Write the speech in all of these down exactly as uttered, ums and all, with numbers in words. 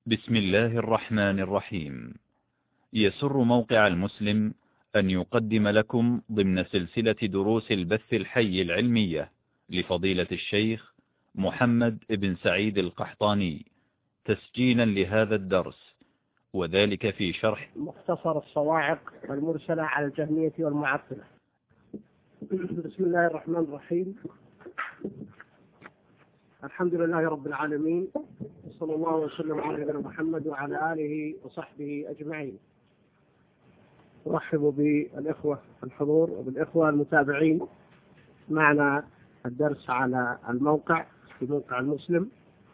بسم الله الرحمن الرحيم. يسر موقع المسلم أن يقدم لكم ضمن سلسلة دروس البث الحي العلمية لفضيلة الشيخ محمد بن سعيد القحطاني تسجيلا لهذا الدرس، وذلك في شرح مختصر الصواعق المرسلة على الجهمية والمعطلة. بسم الله الرحمن الرحيم. الحمد لله رب العالمين، صلى الله وسلم على نبينا محمد وعلى آله وصحبه أجمعين. أرحب بالإخوة الحضور وبالإخوة المتابعين معنا الدرس على الموقع في موقع المسلم.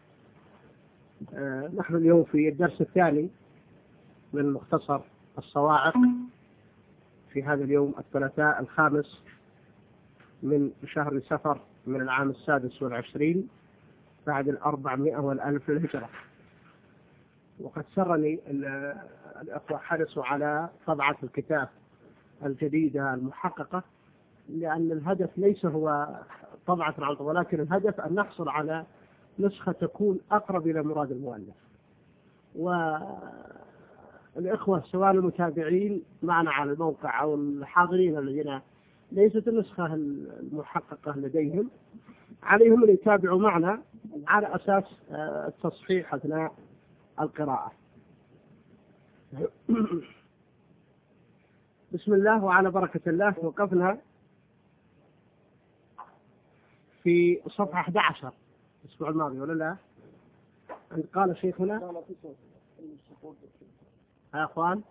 آه نحن اليوم في الدرس الثاني من مختصر الصواعق في هذا اليوم الثلاثاء الخامس من شهر سفر من العام السادس والعشرين بعد الأربعمائة والألف للهجرة. وقد سرني الأخوة حرصوا على طبعة الكتاب الجديدة المحققة، لأن الهدف ليس هو طبعة العرض، ولكن الهدف أن نحصل على نسخة تكون أقرب إلى مراد المؤلف. والإخوة سواء المتابعين معنا على الموقع أو الحاضرين الذين ليست النسخة المحققة لديهم، عليهم أن يتابعوا معنا على أساس التصحيح أثناء القراءة. بسم الله وعلى بركة الله. وقفنا في صفحة أحد عشر الأسبوع الماضي ولا لا؟ عند قال شيخنا يا أخوان،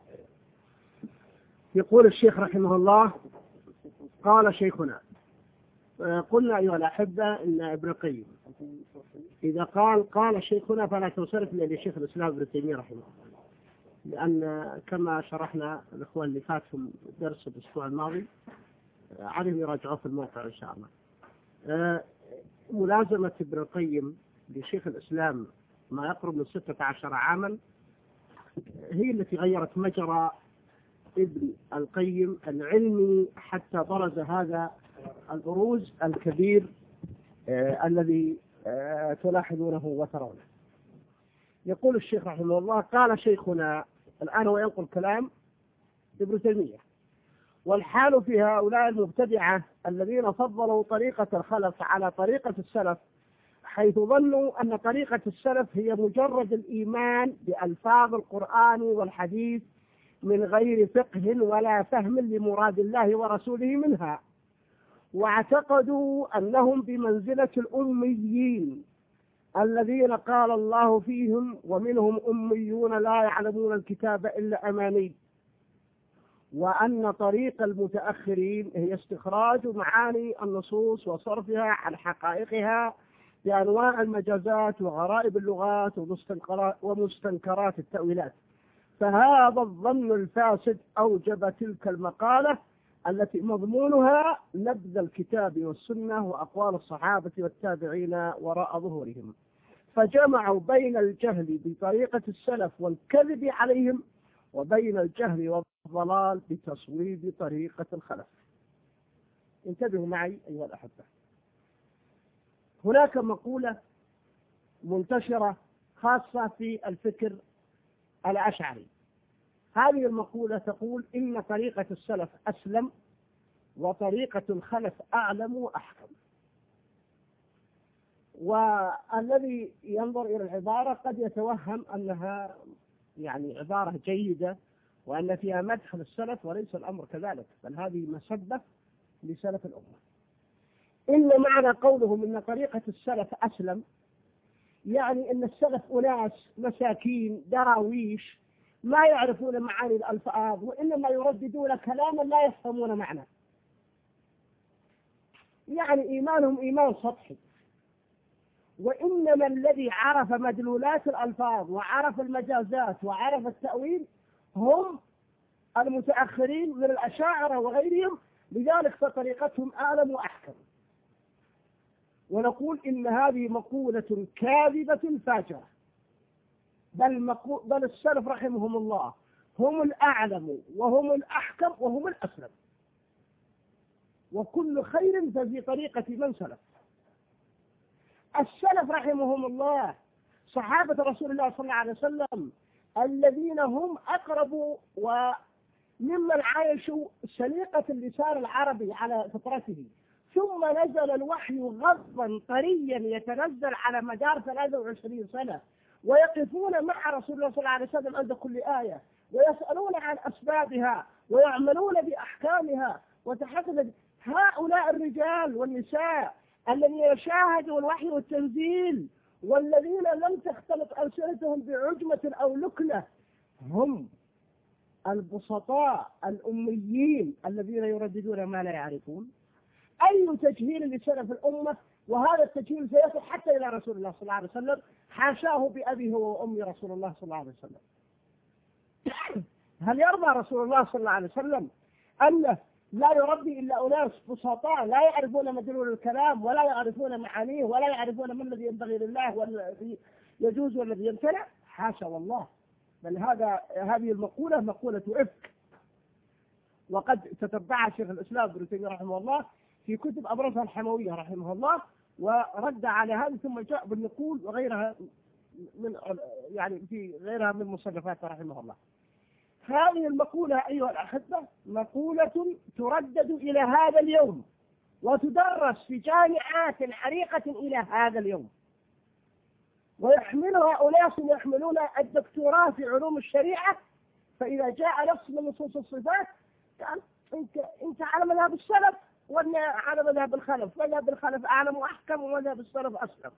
يقول الشيخ رحمه الله: قال شيخنا. قلنا أيها الأحبة إن ابن القيم إذا قال قال شيخنا فلا تنصرف إلى شيخ الإسلام ابن تيمية رحمه الله، لأن كما شرحنا الإخوان اللي فاتهم درس الأسبوع الماضي عليهم يراجعوه في الموقع إن شاء الله. ملازمة ابن القيم لشيخ الإسلام ما يقرب من ستة عشر عاما هي التي غيرت مجرى ابن القيم العلمي حتى برز هذا البروز الكبير آه الذي آه تلاحظونه وترونه. يقول الشيخ رحمه الله: قال شيخنا. الآن هو ينقل كلام ابن تيمية، والحال في هؤلاء المبتدعة الذين فضلوا طريقة الخلف على طريقة السلف، حيث ظنوا أن طريقة السلف هي مجرد الإيمان بألفاظ القرآن والحديث من غير فقه ولا فهم لمراد الله ورسوله منها، واعتقدوا أنهم بمنزلة الأميين الذين قال الله فيهم: ومنهم أميون لا يعلمون الكتاب إلا أماني، وأن طريق المتأخرين هي استخراج معاني النصوص وصرفها عن حقائقها بأنواع المجازات وغرائب اللغات ومستنكرات التأويلات. فهذا الظن الفاسد أوجب تلك المقالة التي مضمونها نبذ الكتاب والسنة وأقوال الصحابة والتابعين وراء ظهورهم، فجمعوا بين الجهل بطريقة السلف والكذب عليهم وبين الجهل والضلال بتصويب طريقة الخلف. انتبهوا معي أيها الأحبة، هناك مقولة منتشرة خاصة في الفكر الأشعري. هذه المقولة تقول إن طريقة السلف أسلم وطريقة الخلف أعلم وأحكم. والذي ينظر إلى العبارة قد يتوهم أنها يعني عبارة جيدة وأن فيها مدح للسلف، وليس الأمر كذلك، بل هذه مسبة لسلف الأمة. إن معنى قولهم إن طريقة السلف أسلم يعني أن السلف أناس مساكين دراويش ما يعرفون معاني الألفاظ، وإنما يرددون كلاما لا يفهمون معنى، يعني إيمانهم إيمان سطحي. وإنما الذي عرف مدلولات الألفاظ وعرف المجازات وعرف التأويل هم المتأخرين من الأشاعرة وغيرهم، لذلك فطريقتهم أعلم وأحكم. ونقول إن هذه مقولة كاذبة فاجرة، بل, مقو... بل السلف رحمهم الله هم الأعلم وهم الأحكم وهم الأسلم، وكل خير ففي طريقة من سلف. السلف رحمهم الله صحابة رسول الله صلى الله عليه وسلم الذين هم أقرب وممن عايشوا سليقة اللسان العربي على فطرته، ثم نزل الوحي غضا طريا يتنزل على مدار ثلاثة وعشرين سنة، ويقفون مع رسول الله صلى الله عليه وسلم عند كل آية ويسألون عن أسبابها ويعملون بأحكامها وتحدث. هؤلاء الرجال والنساء الذين شاهدوا الوحي والتنزيل والذين لم تختلط ألسنتهم بعجمة أو لكنة هم البسطاء الأميين الذين يرددون ما لا يعرفون. أي تجهيل لسلف الأمة، وهذا التجهيل سيصل حتى إلى رسول الله صلى الله عليه وسلم، حاشاه بأبيه وأمي رسول الله صلى الله عليه وسلم. هل يرضى رسول الله صلى الله عليه وسلم أنه لا يربي إلا أناس بسطاء لا يعرفون مدلول الكلام ولا يعرفون معانيه ولا يعرفون ما الذي ينبغي لله والذي يجوز والذي يمتنع؟ حاشا والله، بل هذا هذه المقولة مقولة إفك، وقد تتبعها شيخ الإسلام ابن تيمية رحمه الله في كتب أبرزها الحموية رحمه الله، ورد على هذا ثم جاء بالنقول وغيرها من يعني في غيرها من مصنفاته رحمه الله. هذه المقولة أيها الأحبة مقولة تردد إلى هذا اليوم وتدرس في جامعات عريقة إلى هذا اليوم، ويحملها أناس يحملون الدكتوراه في علوم الشريعة، فإذا جاء نص من نصوص الصفات قال أنت أنت على مذهب السلف ولا على مذهب الخلف؟ مذهب الخلف أعلم وأحكم ومذهب السلف أسلم.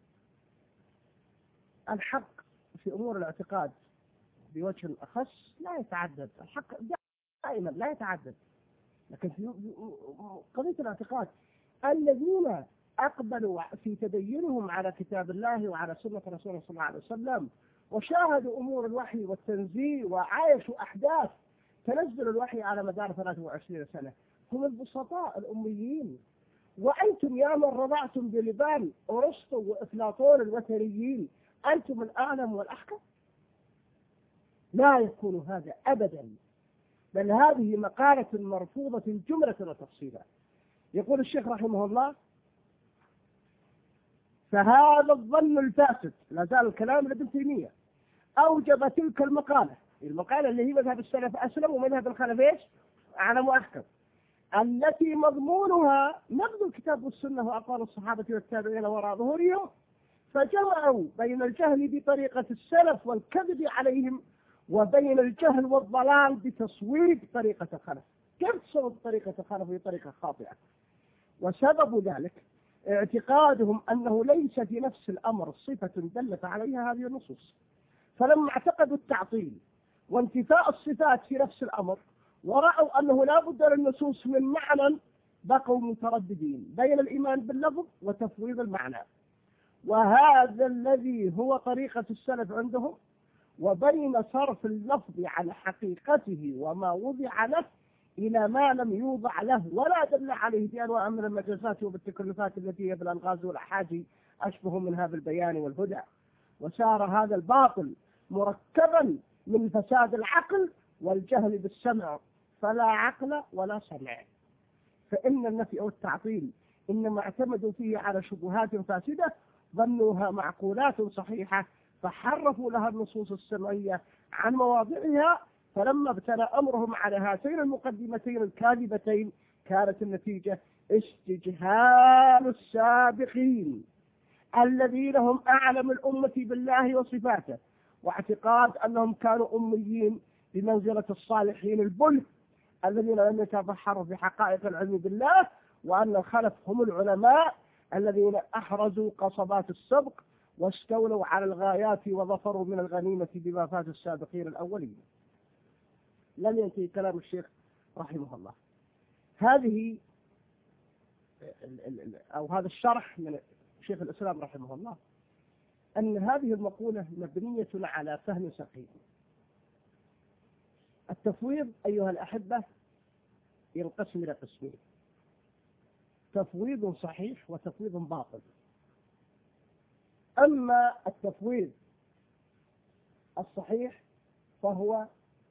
الحق في أمور الاعتقاد بوجه أخص لا يتعدد، الحق دائما لا يتعدد، لكن في قضية الاعتقاد الذين أقبلوا في تدينهم على كتاب الله وعلى سنة رسوله صلى الله عليه وسلم وشاهدوا أمور الوحي والتنزيل وعايشوا أحداث تنزل الوحي على مدار ثلاثة وعشرين سنة هم البسطاء الأميين. وأنتم يا من رضعتم بلبان أرسطو وأفلاطون الوثنيين أنتم الأعلم والأحكم؟ لا يكون هذا أبدا، بل هذه مقالة مرفوضة جملة وتفصيلا. يقول الشيخ رحمه الله: فهذا الظن الفاسد، لا زال الكلام لابن تيمية، أوجب تلك المقالة، المقالة اللي هي مذهب السلف أسلم ومذهب الخلف إيش؟ أعلم وأحكم، التي مضمونها نقد الكتاب والسنة وأقوال الصحابة والتابعين وراء ظهورهم، فجمعوا بين الجهل بطريقة السلف والكذب عليهم وبين الجهل والضلال بتصويب طريقة الخلف. كيف تصوب طريقة الخلف هي طريقة خاطئة؟ وسبب ذلك اعتقادهم أنه ليس في نفس الأمر صفة دلت عليها هذه النصوص، فلما اعتقدوا التعطيل وانتفاء الصفات في نفس الأمر ورأوا أنه لا بد للنصوص من معنى، بقوا مترددين بين الإيمان باللفظ وتفويض المعنى، وهذا الذي هو طريقة السلف عندهم، وبين صرف اللفظ عن حقيقته وما وضع له إلى ما لم يوضع له ولا دل عليه بأنواع من المجازات وبالتكلفات التي هي بالألغاز والأحاجي أشبه منها بالبيان والهدى. وسار هذا الباطل مركبا من فساد العقل والجهل بالسمع، فلا عقل ولا سمع. فإن النفي أو التعطيل إنما اعتمدوا فيه على شبهات فاسدة ظنوها معقولات صحيحة، فحرفوا لها النصوص السمعية عن مواضعها، فلما ابتلى أمرهم على هاتين المقدمتين الكاذبتين كانت النتيجة استجهال السابقين الذين هم أعلم الأمة بالله وصفاته، واعتقاد أنهم كانوا أميين بمنزلة الصالحين البلد الذين لم يتبحروا في حقائق العلم بالله، وأن الخلف هم العلماء الذين أحرزوا قصبات السبق واستولوا على الغايات وظفروا من الغنيمة بما فات السابقين الأولين. لم ينتهي كلام الشيخ رحمه الله. هذه أو هذا الشرح من شيخ الإسلام رحمه الله أن هذه المقولة مبنية على فهم سقيم. التفويض أيها الأحبة ينقسم إلى قسمين: تفويض صحيح وتفويض باطل. أما التفويض الصحيح فهو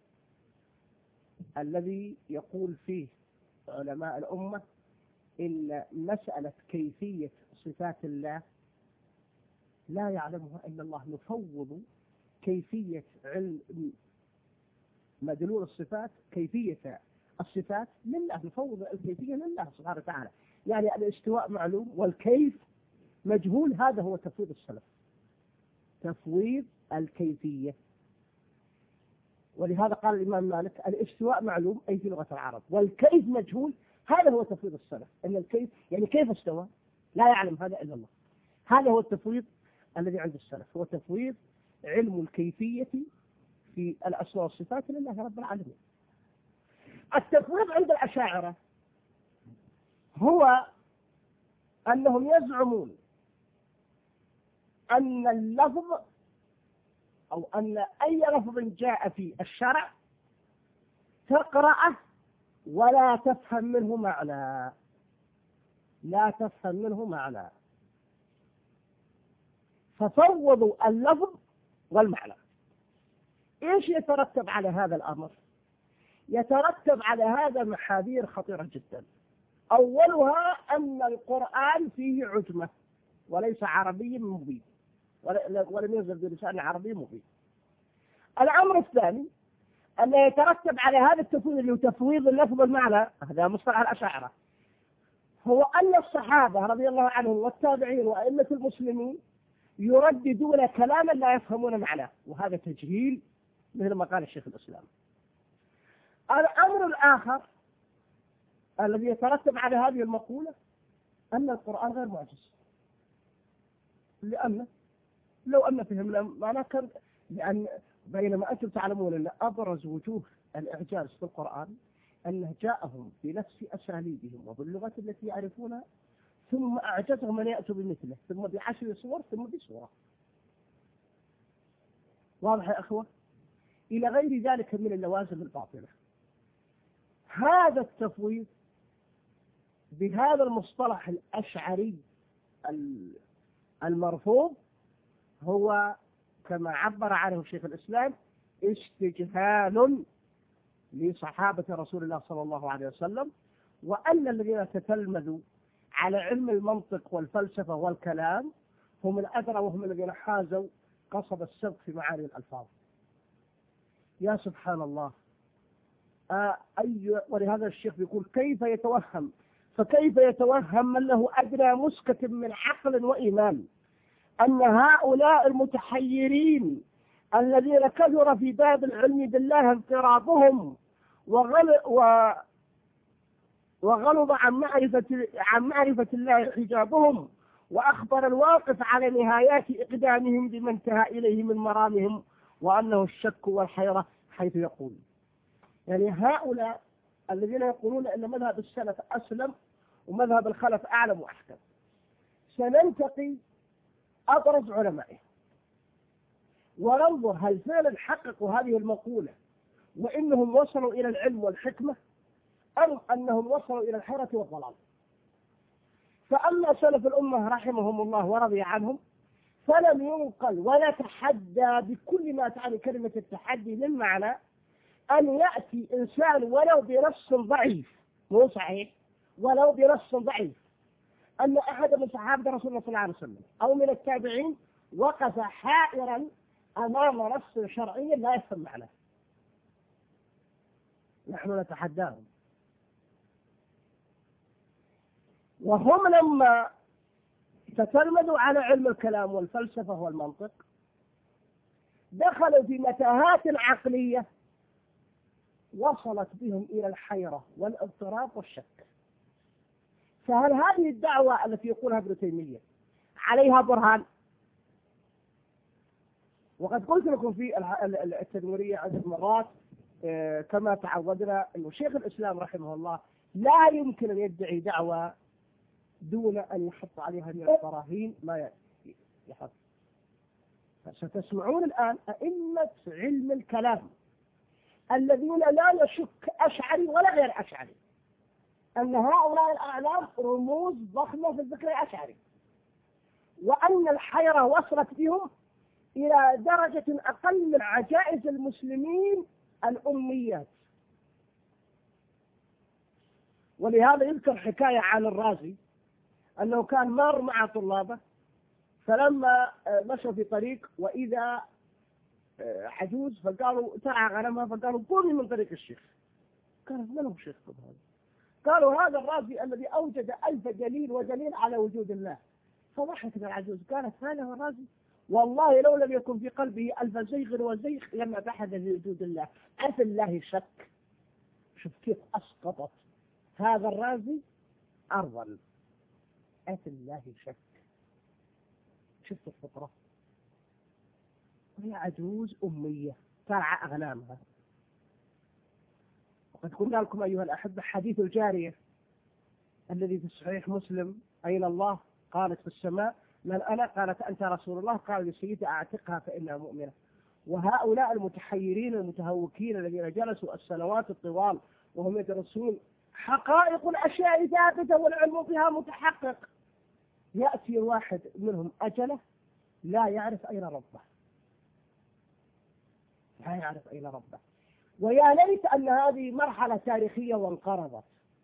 الذي يقول فيه علماء الأمة إن مسألة كيفية صفات الله لا يعلمها إلا الله. نفوض كيفية علم مدلول الصفات، كيفية الصفات لله، نفوض الكيفية لله سبحانه وتعالى. يعني الاستواء معلوم والكيف مجهول، هذا هو تفويض السلف، تفويض الكيفية. ولهذا قال الإمام مالك الاستواء معلوم أي في لغة العرب، والكيف مجهول، هذا هو تفويض السلف. أن الكيف يعني كيف استوى لا يعلم هذا إلا الله، هذا هو التفويض الذي عند السلف، هو تفويض علم الكيفية في الأسماء والصفات لله رب العالمين. التفويض عند الأشاعرة هو أنهم يزعمون أن اللفظ أو أن أي لفظ جاء في الشرع تقرأه ولا تفهم منه معنى، لا تفهم منه معنى، ففوضوا اللفظ والمعنى. إيش يترتب على هذا الأمر؟ يترتب على هذا محاذير خطيرة جدا. أولها أن القرآن فيه عجمة وليس عربي مبين، ولم ينزل بلسان عربي مبين. الأمر الثاني أن يترتب على هذا التفويض اللي هو تفويض اللفظ والمعنى، هذا مصطلح الأشاعرة، هو أن الصحابة رضي الله عنهم والتابعين وأئمة المسلمين يرددون كلاما لا يفهمون معناه، وهذا تجهيل مثل ما قال الشيخ الإسلام. الأمر الآخر الذي يترتب على هذه المقولة أن القرآن غير معجز، لأن لو أن فهمنا معناه كان، لأن بينما أنتم تعلمون أن أبرز وجوه الإعجاز في القرآن أنه جاءهم بنفس أساليبهم وباللغة التي يعرفونها، ثم أعجزهم أن يأتوا بمثله، ثم بعشر صور، ثم بصورة. واضح يا أخوة؟ إلى غير ذلك من اللوازم الباطلة. هذا التفويض بهذا المصطلح الأشعري المرفوض هو كما عبر عنه شيخ الإسلام استجهال لصحابة رسول الله صلى الله عليه وسلم، وأن الذين تتلمذوا على علم المنطق والفلسفة والكلام هم الأدرى وهم الذين حازوا قصب السبق في معاني الألفاظ. يا سبحان الله. آه أي ولهذا الشيخ يقول كيف يتوهم، فكيف يتوهم من له أدنى مسكة من عقل وإيمان أن هؤلاء المتحيرين الذين كثر في باب العلم بالله اضطرابهم وغل و وغلظ عن معرفة عن معرفة الله حجابهم، وأخبر الواقف على نهايات إقدامهم بما انتهى إليه من مرامهم، وأنه الشك والحيرة، حيث يقول يعني هؤلاء الذين يقولون أن مذهب السلف أسلم ومذهب الخلف أعلم وأحكم، سننتقي أبرز علمائه وننظر هل فعلا حققوا هذه المقولة وإنهم وصلوا إلى العلم والحكمة، أم أنهم وصلوا إلى الحيرة والضلال. فأما سلف الأمة رحمهم الله ورضي عنهم فلم ينقل ولا تحدى بكل ما تعني كلمة التحدي من معنى أن يأتي إنسان ولو بنص ضعيف، مو صحيح، ولو بنص ضعيف، أن أحد من صحابة رسول الله صلى الله عليه وسلم أو من التابعين وقف حائرا أمام نص شرعي لا يفهم معناه، نحن نتحداهم. وهم لما تتلمذوا على علم الكلام والفلسفة والمنطق دخلوا في متاهات عقلية وصلت بهم إلى الحيرة والاضطراب والشك. فهل هذه الدعوة التي يقولها ابن تيمية عليها برهان؟ وقد قلت لكم في التدمرية عدة مرات كما تعودنا أن شيخ الإسلام رحمه الله لا يمكن أن يدعي دعوة دون أن يحط عليها من البراهين ما يحط. ستسمعون الآن أئمة علم الكلام الذين لا يشك أشعري ولا غير أشعري أن هؤلاء الأعلام رموز ضخمة في الذكر الأشعري، وأن الحيرة وصلت بهم إلى درجة أقل من عجائز المسلمين الأميات. ولهذا يذكر حكاية عن الرازي أنه كان مار مع طلابه فلما مشوا في طريق وإذا عجوز فقالوا ترعى غنمها، فقالوا قومي من طريق الشيخ. قالوا من هو شيخكم هذا؟ قالوا هذا الرازي الذي أوجد ألف دليل ودليل على وجود الله. فضحكت العجوز قالت هذا هو الرازي؟ والله لو لم يكن في قلبه ألف زيغ وزيغ لما بحث في وجود الله. أفي الله شك. شوف كيف أسقطت هذا الرازي أرضا. أفي الله شك. شفت الفطرة؟ هي عجوز أمية ترعى أغنامها. وقد قلنا لكم أيها الأحبة حديث الجارية الذي في صحيح مسلم أين الله؟ قالت في السماء. من أنا؟ قالت أنت رسول الله. قال لسيدي أعتقها فإنها مؤمنة. وهؤلاء المتحيرين المتهوكين الذين جلسوا السنوات الطوال وهم يدرسون حقائق الأشياء ثابتة والعلم فيها متحقق، يأتي واحد منهم أجله لا يعرف أين ربه، لا يعرف أين ربه. ويا ليت أن هذه مرحلة تاريخية وانقرضت.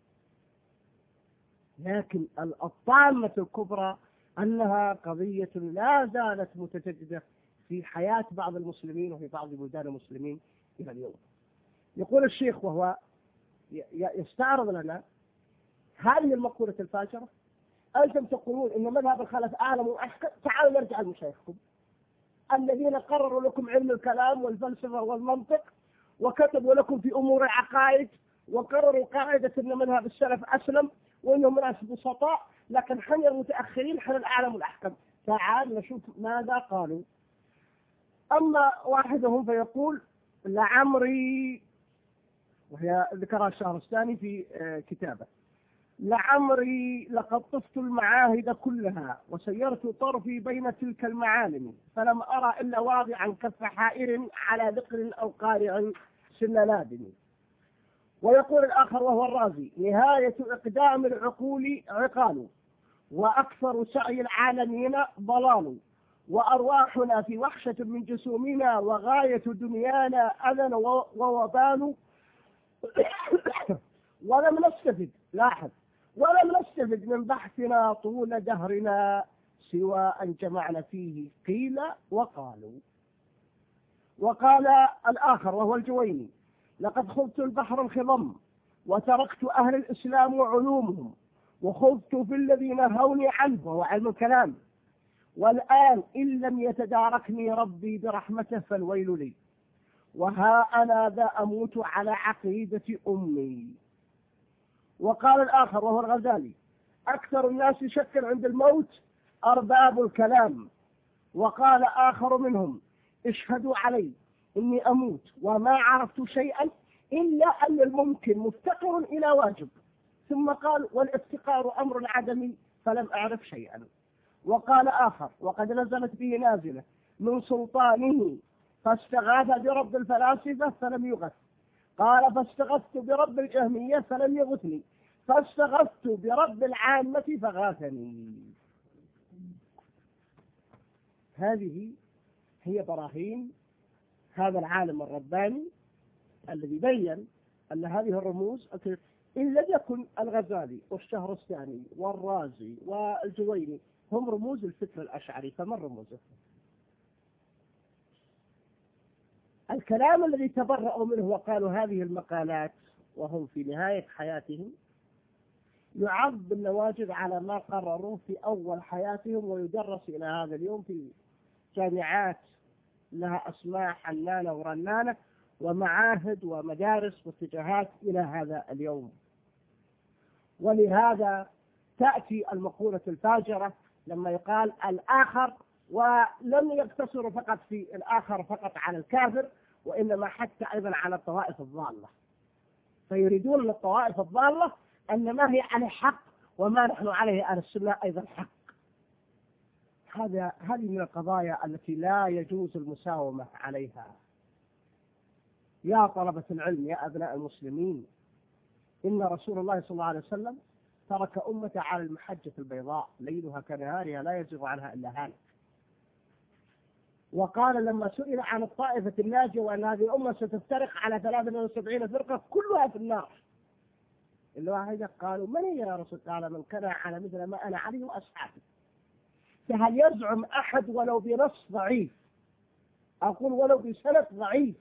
لكن الطامة الكبرى أنها قضية لا زالت متجددة في حياة بعض المسلمين وفي بعض بلدان المسلمين إلى اليوم. يقول الشيخ وهو يستعرض لنا هذه المقولة الفاجرة: أنتم تقولون إن مذهب الخلف أعلم وأحكم. تعالوا نرجع لمشايخكم الذين قرروا لكم علم الكلام والفلسفة والمنطق وكتبوا لكم في أمور العقائد وقرروا قاعدة أن مذهب السلف أسلم وإنهم ناس بسطاء، لكن حنا المتأخرين حنا الأعلم والأحكم. تعال نشوف ماذا قالوا. أما واحدهم فيقول لعمري، وهي ذكرها الشهرستاني في كتابه: لعمري لقد طفت المعاهد كلها وسيرت طرفي بين تلك المعالم فلم أرى إلا واضعا كف حائر على ذقر أو قارع سن نادم. ويقول الآخر وهو الرازي: نهاية إقدام العقول عقال وأكثر سعي العالمين ضلال وأرواحنا في وحشة من جسومنا وغاية دنيانا أذى ووبال ولم نستفد، لاحظ، ولم نستفد من بحثنا طول دهرنا سوى أن جمعنا فيه قيل وقالوا. وقال الآخر وهو الجويني: لقد خضت البحر الخضم وتركت أهل الإسلام وعلومهم وخضت في الذي نهوني عنه وهو علم الكلام، والآن إن لم يتداركني ربي برحمته فالويل لي، وها أنا ذا أموت على عقيدة أمي. وقال الآخر وهو الغزالي: أكثر الناس شكا عند الموت أرباب الكلام. وقال آخر منهم: اشهدوا علي إني أموت وما عرفت شيئا إلا أن الممكن مفتقر إلى واجب. ثم قال: والافتقار أمر عدمي فلم أعرف شيئا. وقال آخر: وقد نزلت به نازلة من سلطانه فاستغاث برب الفلاسفة فلم يغث. قال: فاستغثت برب الجهمية فلم يغثني، فاستغثت برب العامة فغاثني. هذه هي براهين هذا العالم الرباني الذي بين أن هذه الرموز إن لم يكن الغزالي والشهرستاني والرازي والجويني هم رموز الفكر الأشعري، فمن رموزه؟ الكلام الذي تبرأوا منه وقالوا هذه المقالات وهم في نهاية حياتهم يعض بالنواجذ على ما قرروا في أول حياتهم، ويدرس إلى هذا اليوم في جامعات لها أسماء حنانة ورنانة ومعاهد ومدارس واتجاهات إلى هذا اليوم. ولهذا تأتي المقولة الفاجرة لما يقال الآخر، ولم يقتصروا فقط في الآخر فقط على الكافر، وإنما حتى أيضا على الطوائف الضالة، فيريدون للطوائف الضالة أن ما هي عليه حق وما نحن عليه أهل السنة أيضا حق. هذا هذه من القضايا التي لا يجوز المساومة عليها. يا طلبة العلم يا أبناء المسلمين، إن رسول الله صلى الله عليه وسلم ترك أمة على المحجة البيضاء ليلها كنهارها لا يزيغ عنها إلا هالك. وقال لما سئل عن الطائفة الناجية وأن هذه الأمة ستفترق على ثلاثة وسبعين فرقة كلها في النار إلا واحدة، قالوا من هي يا رسول؟ قال من كان على مثل ما أنا عليه وأصحابي. فهل يزعم أحد ولو بنص ضعيف، أقول ولو بسند ضعيف،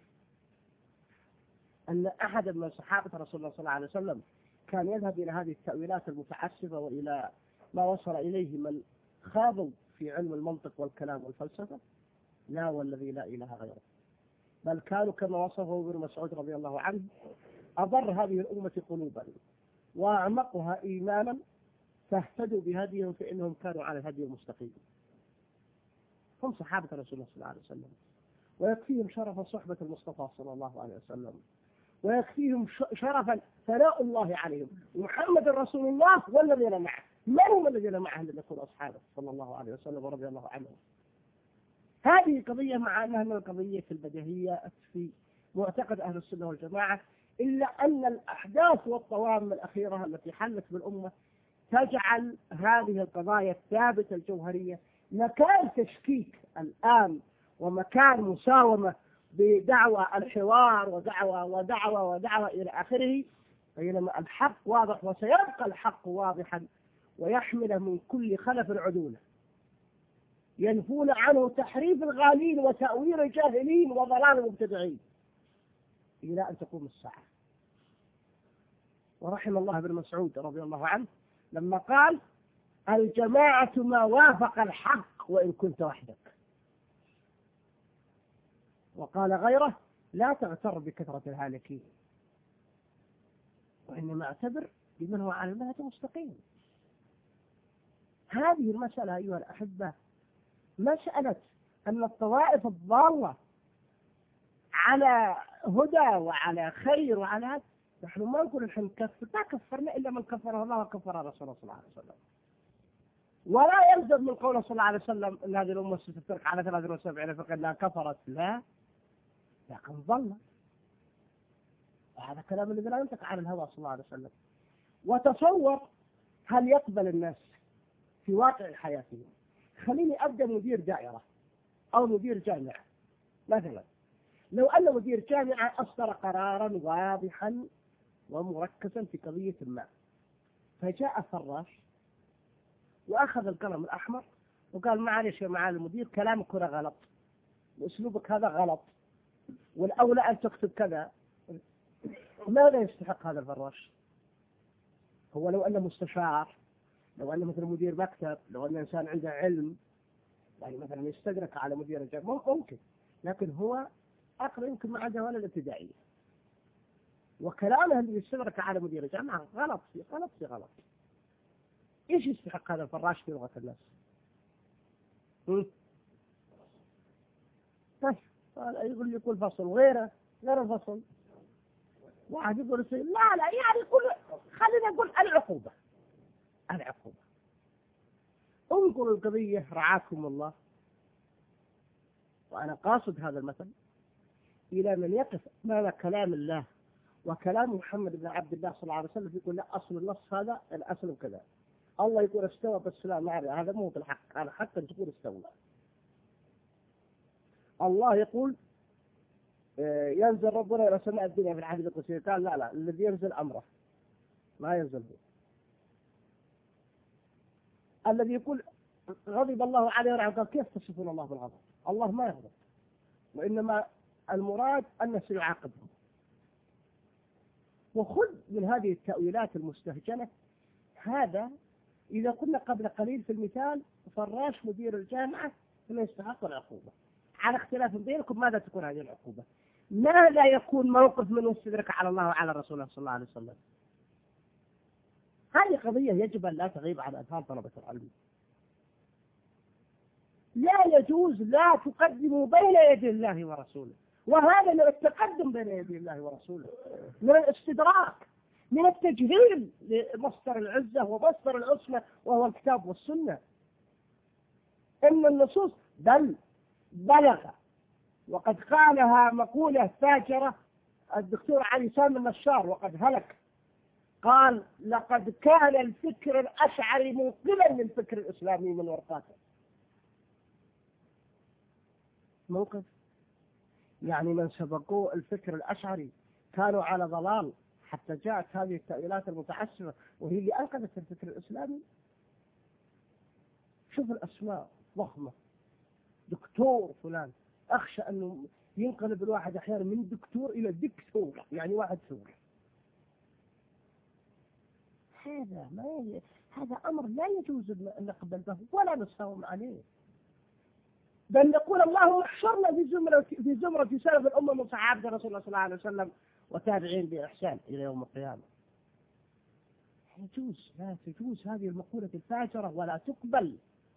أن أحد من صحابة رسول الله صلى الله عليه وسلم كان يذهب إلى هذه التأويلات المتعسفة وإلى ما وصل إليه من خاضوا في علم المنطق والكلام والفلسفة؟ لا والذي لا إله غيره، بل كانوا كما وصفه ابن مسعود رضي الله عنه أضر هذه الأمة قلوبا وأعمقها إيمانا، فاهتدوا بهديهم فإنهم كانوا على الهدي المستقيم. هم صحابة رسول الله صلى الله عليه وسلم، ويكفيهم شرف صحبة المصطفى صلى الله عليه وسلم، ويكفيهم شرفا ثناء الله عليهم، ومحمد رسول الله والذين معه. من هم الذين معه الذين يكونوا أصحابه صلى الله عليه وسلم ورضي الله عنهم؟ هذه قضية مع أنها من القضية البديهية في معتقد أهل السنة والجماعة، إلا أن الأحداث والطوام الأخيرة التي حلت بالأمة تجعل هذه القضايا الثابتة الجوهرية مكان تشكيك الآن، ومكان مساومة بدعوى الحوار ودعوى ودعوى ودعوى إلى آخره، بينما الحق واضح وسيبقى الحق واضحا ويحمل من كل خلف عدولة ينفون عنه تحريف الغالين وتأويل الجاهلين وضلال المبتدعين إلى أن تقوم الساعة. ورحم الله ابن مسعود رضي الله عنه لما قال: الجماعة ما وافق الحق وإن كنت وحدك. وقال غيره: لا تغتر بكثرة الهالكين، وإنما اعتبر بمن هو على المنهج المستقيم. هذه المسألة أيها الأحبة مسألة أن الطوائف الضالة على هدى وعلى خير وعلى هذا، نحن ما نقول نحن نكفر، ما كفرنا إلا من كفر الله وكفر رسول الله صلى الله عليه وسلم. ولا يلزم من قوله صلى الله عليه وسلم أن هذه الأمة ستفترق على ثلاثة وسبعين فرقة لا كفرت، لا، لكن ضل. وهذا كلام الذي لا ينطق عن الهوى صلى الله عليه وسلم. وتصور هل يقبل الناس في واقع حياتهم؟ خليني أبدأ مدير دائرة أو مدير جامعة مثلا. لو أن مدير جامعة أصدر قرارا واضحا ومركزا في قضية ما، فجاء فراش وأخذ القلم الأحمر وقال: معلش يا معالي المدير، كلامك هنا غلط، وأسلوبك هذا غلط، والأولى أن تكتب كذا. ماذا يستحق هذا الفراش؟ هو لو أنه مستشار، لو أنه مثل مدير مكتب، لو أنه إنسان عنده علم، يعني مثلا يستدرك على مدير الجامعة ممكن، لكن هو أقل يمكن ما عنده ولا الابتدائية، وكلامه اللي يستدرك على مدير الجامعة غلط في غلط في غلط. إيش يستحق هذا الفراش في لغة الناس؟ طيب يقول يقول فصل غيره غير الفصل، واحد يقول لا لا يعني يقول خلينا نقول العقوبة العقوبة. انظروا القضية رعاكم الله، وأنا قاصد هذا المثل إلى من يقف أمام كلام الله وكلام محمد بن عبد الله صلى الله عليه وسلم، يقول لا أصل النص هذا الأصل كذا. الله يقول استوى بس لا نعرف هذا مو بالحق، أنا حتى تقول استوى. الله يقول ينزل ربنا إلى سماء الدنيا في العهد القدسي، قال لا لا الذي ينزل أمره ما ينزل هو. الذي يقول غضب الله عليه ورحمه، قال كيف تصفون الله بالغضب؟ الله ما يغضب، وإنما المراد أن سيعاقبهم. وخذ من هذه التأويلات المستهجنة هذا. إذا قلنا قبل قليل في المثال فراش مدير الجامعة لا يستحق العقوبة، على اختلاف بينكم ماذا تكون هذه العقوبة؟ ما لا يكون موقف من يستدرك على الله وعلى رسوله صلى الله عليه وسلم. هذه قضية يجب أن لا تغيب عن أذهان طلبة العلم. لا يجوز، لا تقدموا بين يدي الله ورسوله، وهذا من التقدم بين يدي الله ورسوله، من الاستدراك، من التجهيل لمصدر العزة ومصدر العصمة وهو الكتاب والسنة. إن النصوص بل بلغ، وقد قالها مقولة فاجرة الدكتور علي سامي النشار وقد هلك، قال: لقد كان الفكر الأشعري منقلا للفكر الإسلامي من ورقاته. موقف يعني من سبقوا الفكر الأشعري كانوا على ضلال، حتى جاءت هذه التأويلات المتعسفة وهي اللي أنقذت الفكر الإسلامي. شوف الأسماء ضخمة، دكتور فلان، أخشى أنه ينقلب الواحد أحيانا من دكتور إلى دكتور، يعني واحد ثور. هذا ما ي... هذا أمر لا يجوز أن نقبل به ولا نساوم عليه، بل نقول اللهم احشرنا في زمرة في زمرة سلف الأمة من صحابة رسول الله صلى الله عليه وسلم وتابعين بإحسان إلى يوم القيامة. يجوز، لا تجوز هذه المقولة الفاجرة ولا تقبل،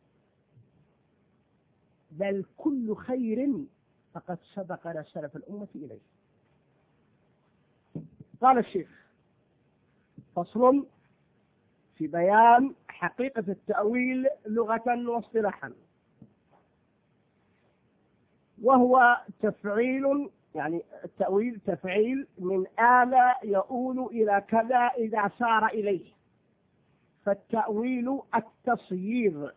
بل كل خير فقد سبقنا سلف الأمة إليه. قال الشيخ: فصل في بيان حقيقة التأويل لغة واصطلاحا، وهو تفعيل، يعني التأويل تفعيل من آل يؤول إلى كذا إذا سار إليه، فالتأويل التصيير،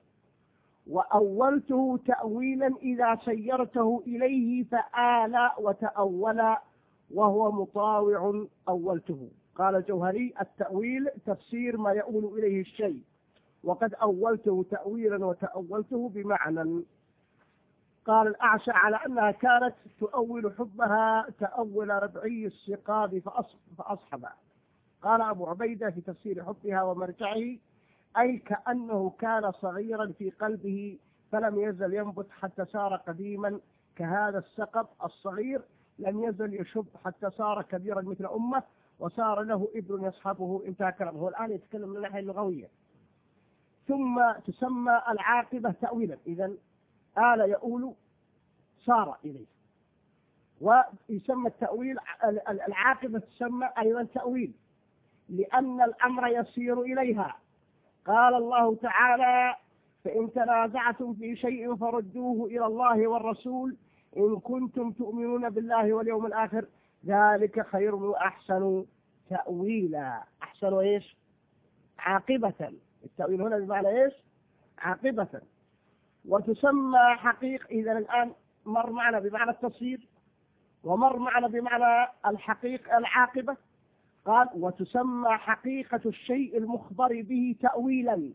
وأولته تأويلا إذا سيرته إليه فآل وتأول وهو مطاوع أولته. قال الجوهري: التأويل تفسير ما يؤول إليه الشيء، وقد أولته تأويلا وتأولته بمعنى. قال الأعشى: على أنها كانت تؤول حبها تأول ربعي السقاب فأصحب. قال أبو عبيدة في تفسير حبها ومرجعه: أي كأنه كان صغيرا في قلبه فلم يزل ينبت حتى صار قديما، كهذا السقب الصغير لم يزل يشب حتى صار كبيرا مثل أمه وصار له ابن يصحبه. انتهى كلامه. هو الآن يتكلم من الناحية اللغوية. ثم تسمى العاقبة تأويلا، إذن آل يؤول صار إليه، ويسمى التأويل العاقبة تسمى أيضا تأويل لأن الأمر يسير إليها. قال الله تعالى: فإن تنازعتم في شيء فردوه إلى الله والرسول إن كنتم تؤمنون بالله واليوم الآخر ذلك خير وأحسن تأويلا. أحسن إيش؟ عاقبة. التأويل هنا بمعنى إيش؟ عاقبة. وتسمى حقيقة، إذا الآن مر معنا بمعنى التصير ومر معنا بمعنى الحقيقة العاقبة. قال: وتسمى حقيقة الشيء المخبر به تأويلا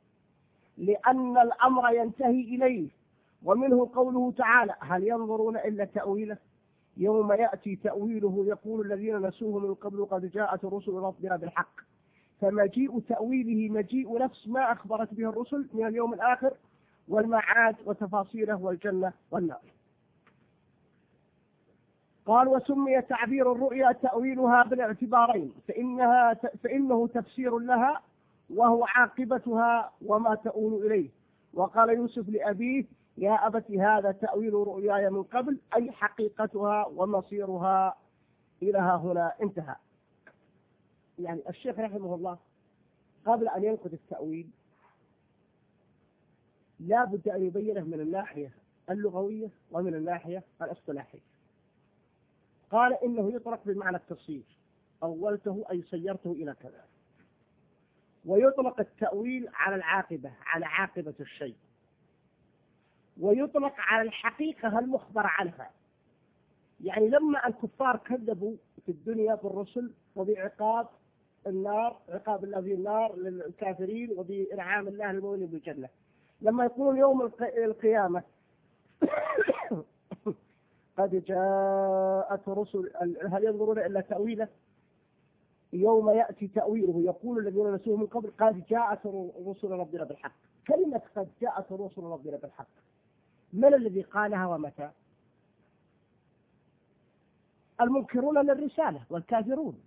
لأن الأمر ينتهي إليه. ومنه قوله تعالى: هل ينظرون إلا تأويله يوم يأتي تأويله يقول الذين نسوه من قبل قد جاءت رسل ربنا بالحق. فمجيء تأويله مجيء نفس ما أخبرت به الرسل من اليوم الآخر والمعاد وتفاصيله والجنة والنار. قال: وسمي تعبير الرؤيا تأويلها بالاعتبارين، فإنها فإنه تفسير لها وهو عاقبتها وما تؤول إليه. وقال يوسف لأبيه: يا أبت هذا تأويل رؤياي من قبل، أي حقيقتها ومصيرها إلى هنا. انتهى. يعني الشيخ رحمه الله قبل أن ينقد التأويل لا بد أن يبينه من الناحية اللغوية ومن الناحية الاصطلاحية. قال: إنه يطلق بمعنى التصير، أولته أي سيرته إلى كذا. ويطلق التأويل على العاقبة، على عاقبة الشيء. ويطلق على الحقيقة المخبر عنها. يعني لما الكفار كذبوا في الدنيا بالرسل وبعقاب النار، عقاب الله في النار للكافرين وبإنعام الله للمؤمنين بالجنة، لما يقولون يوم القيامة قد جاءت رسل، هل ينظرون إلا تأويله يوم يأتي تأويله يقول الذين نسوه من قبل قد جاءت رسل ربنا بالحق. كلمة قد جاءت رسل ربنا بالحق من الذي قالها ومتى؟ المنكرون للرسالة والكافرون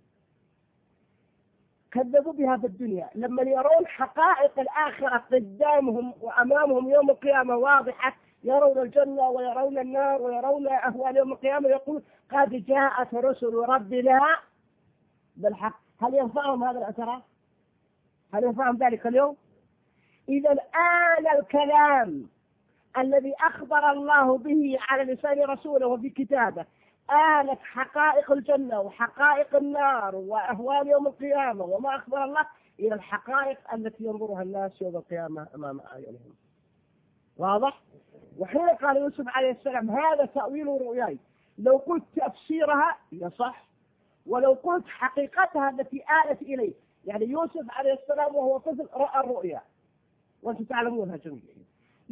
كذبوا بها في الدنيا. لما يرون حقائق الآخرة قدامهم وأمامهم يوم القيامة واضحة، يرون الجنة ويرون النار ويرون أهوال يوم القيامة، يقول قد جاءت رسل ربنا بالحق. هل ينفعهم هذا الاعتراف؟ هل ينفعهم ذلك اليوم؟ إذا آل الكلام الذي أخبر الله به على لسان رسوله وفي كتابه، آلت حقائق الجنة وحقائق النار وأهوال يوم القيامة وما أخبر الله إلى الحقائق التي ينظرها الناس يوم القيامة أمام أعينهم. واضح؟ وحين قال يوسف عليه السلام هذا تأويل رؤياي، لو قلت تفسيرها يصح، ولو قلت حقيقتها التي آلت إليه. يعني يوسف عليه السلام وهو طفل رأى الرؤيا وأنتم تعلمونها جميعا.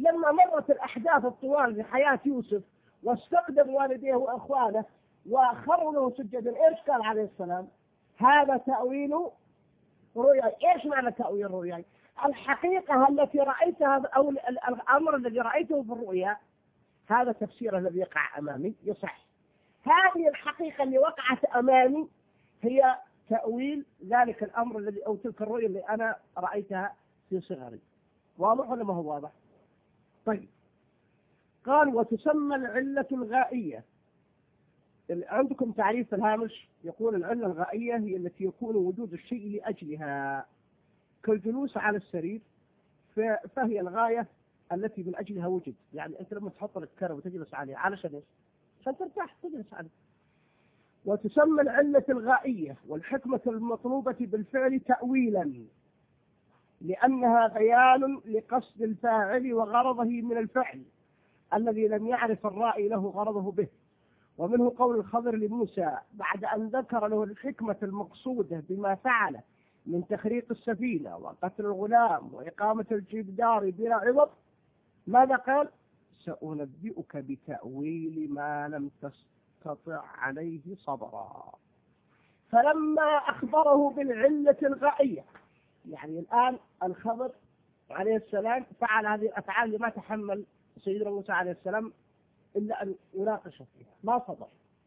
لما مرت الأحداث الطوال في حياة يوسف واستقدم والديه وأخوانه وخروا له سجدا، إيش قال عليه السلام؟ هذا تأويل رؤياي. إيش معنى تأويل رؤياي؟ الحقيقة التي رأيتها أو الأمر الذي رأيته في الرؤيا هذا تفسير الذي يقع أمامي يصح. هذه الحقيقة اللي وقعت أمامي هي تأويل ذلك الأمر الذي أو تلك الرؤيا اللي أنا رأيتها في صغري. واضح ولا ما هو واضح؟ طيب، قال وتسمى العلة الغائية. عندكم تعريف في الهامش يقول العلة الغائية هي التي يكون وجود الشيء لأجلها، كالجلوس على السرير، فهي الغاية التي من أجلها وجد. يعني أنت لما تحط لك كرة وتجلس عليه علشان إيش؟ عشان ترتاح تجلس عليه. وتسمى العلة الغائية والحكمة المطلوبة بالفعل تأويلا، لأنها بيان لقصد الفاعل وغرضه من الفعل الذي لم يعرف الرائي له غرضه به. ومنه قول الخضر لموسى بعد أن ذكر له الحكمة المقصودة بما فعل من تخريق السفينة وقتل الغلام وإقامة الجدار بلا عوض، ماذا قال؟ سأنبئك بتأويل ما لم تستطع عليه صبرا. فلما أخبره بالعلة الغائية، يعني الآن الخضر عليه السلام فعل هذه الأفعال اللي ما تحمل سيدنا موسى عليه السلام إلا أن يناقش فيها، ما صبر.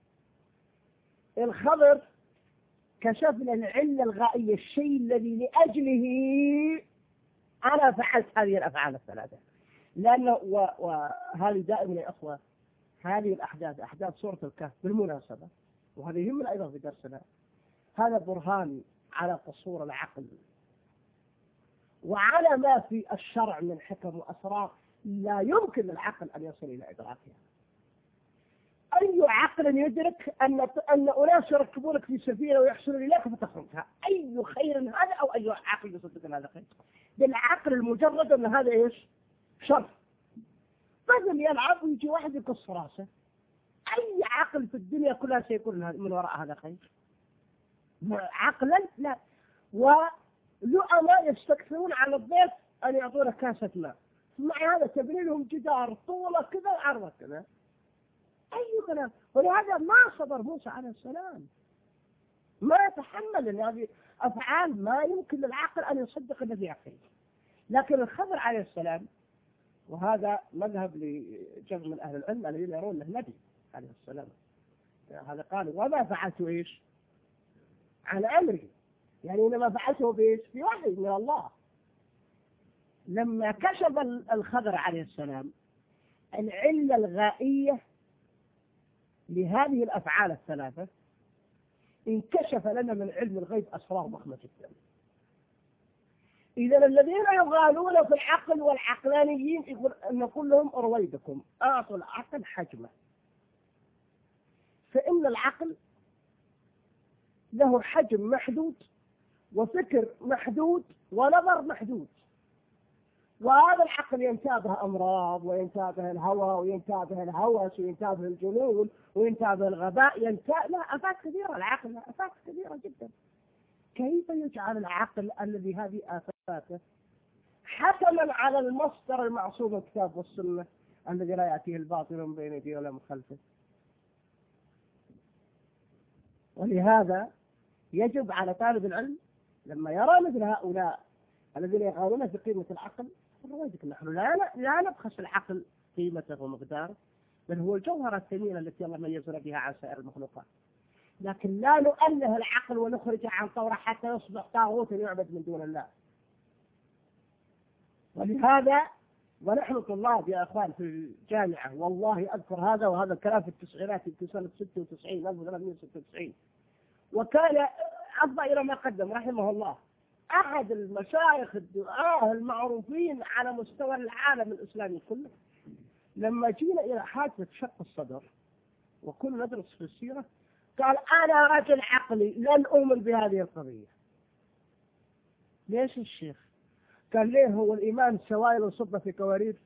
الخضر كشف لنا العلة الغائية، الشيء الذي لأجله أنا فعلت هذه الأفعال الثلاثة. لأنه وهذه دائما يا أخوة هذه الأحداث أحداث سورة الكهف بالمناسبة، وهذا يهمنا أيضا في درسنا، هذا برهان على قصور العقل وعلى ما في الشرع من حكم وأسرار لا يمكن للعقل أن يصل إلى إدراكها. أي عقل يدرك أن أن أناس يركبونك في سفينة ويحصلون إليك فتخرجها؟ أي خير هذا؟ أو أي عقل يصدق أن هذا خير؟ بالعقل المجرد أن هذا إيش؟ شر. بدل يلعب ويجي واحد يقص راسه. أي عقل في الدنيا كلها سيكون من وراء هذا خير؟ عقلا لا. ولؤماء يستكثرون على الضيف أن يعطونه كاسة ماء، مع هذا تبني لهم جدار طوله كذا وعرضه كذا. أي كلام. ولهذا ما صبر موسى عليه السلام، ما تحمل أن هذه أفعال ما يمكن للعقل أن يصدق الذي يعقل. لكن الخضر عليه السلام، وهذا مذهب لجمع من أهل العلم الذين يرون له نبي عليه السلام، هذا قال وما فعلت إيش على أمري، يعني إنما فعلته بإيش في وحي من الله. لما كشف الخضر عليه السلام العلة الغائية لهذه الأفعال الثلاثة انكشف لنا من علم الغيب أسرار ضخمة جدا. إذا الذين يغالون في العقل والعقلانيين يقول نقول لهم أرويدكم أعطوا العقل حجمه، فإن العقل له حجم محدود وفكر محدود ونظر محدود، وهذا العقل ينتابه أمراض وينتابه الهوى وينتابه الهوس وينتابه الجنون وينتابه الغباء، ينتابه لا أفات كثيرة. العقل أفات كثيرة جدا. كيف يجعل العقل الذي هذه آفاته حكما على المصدر المعصوم الكتاب والسنة الذي لا يأتيه الباطل من بين يديه ولا من خلفه؟ ولهذا يجب على طالب العلم لما يرى مثل هؤلاء الذين يقالون في قيمة العقل، نحن لا لا نبخس العقل قيمته ومقداره، بل هو الجوهرة الثمينة التي الله ميزنا بها عن سائر المخلوقات. لكن لا نؤله العقل ونخرجه عن طوره حتى يصبح طاغوتا يعبد من دون الله. ولهذا ونحن طلاب يا أخوان في الجامعة، والله أذكر هذا وهذا الكلام في التسعينات في سنة ستة وتسعين ألف وثلاثمائة وستة وتسعين، وكان أفضل إلى ما قدم رحمه الله أحد المشايخ الدعاة المعروفين على مستوى العالم الإسلامي كله. لما جينا إلى حادثة شق الصدر وكنا ندرس في السيرة قال أنا رجل عقلي لن أؤمن بهذه القضية. ليش الشيخ؟ قال ليه هو الإيمان سوائل وصبة في كوارير؟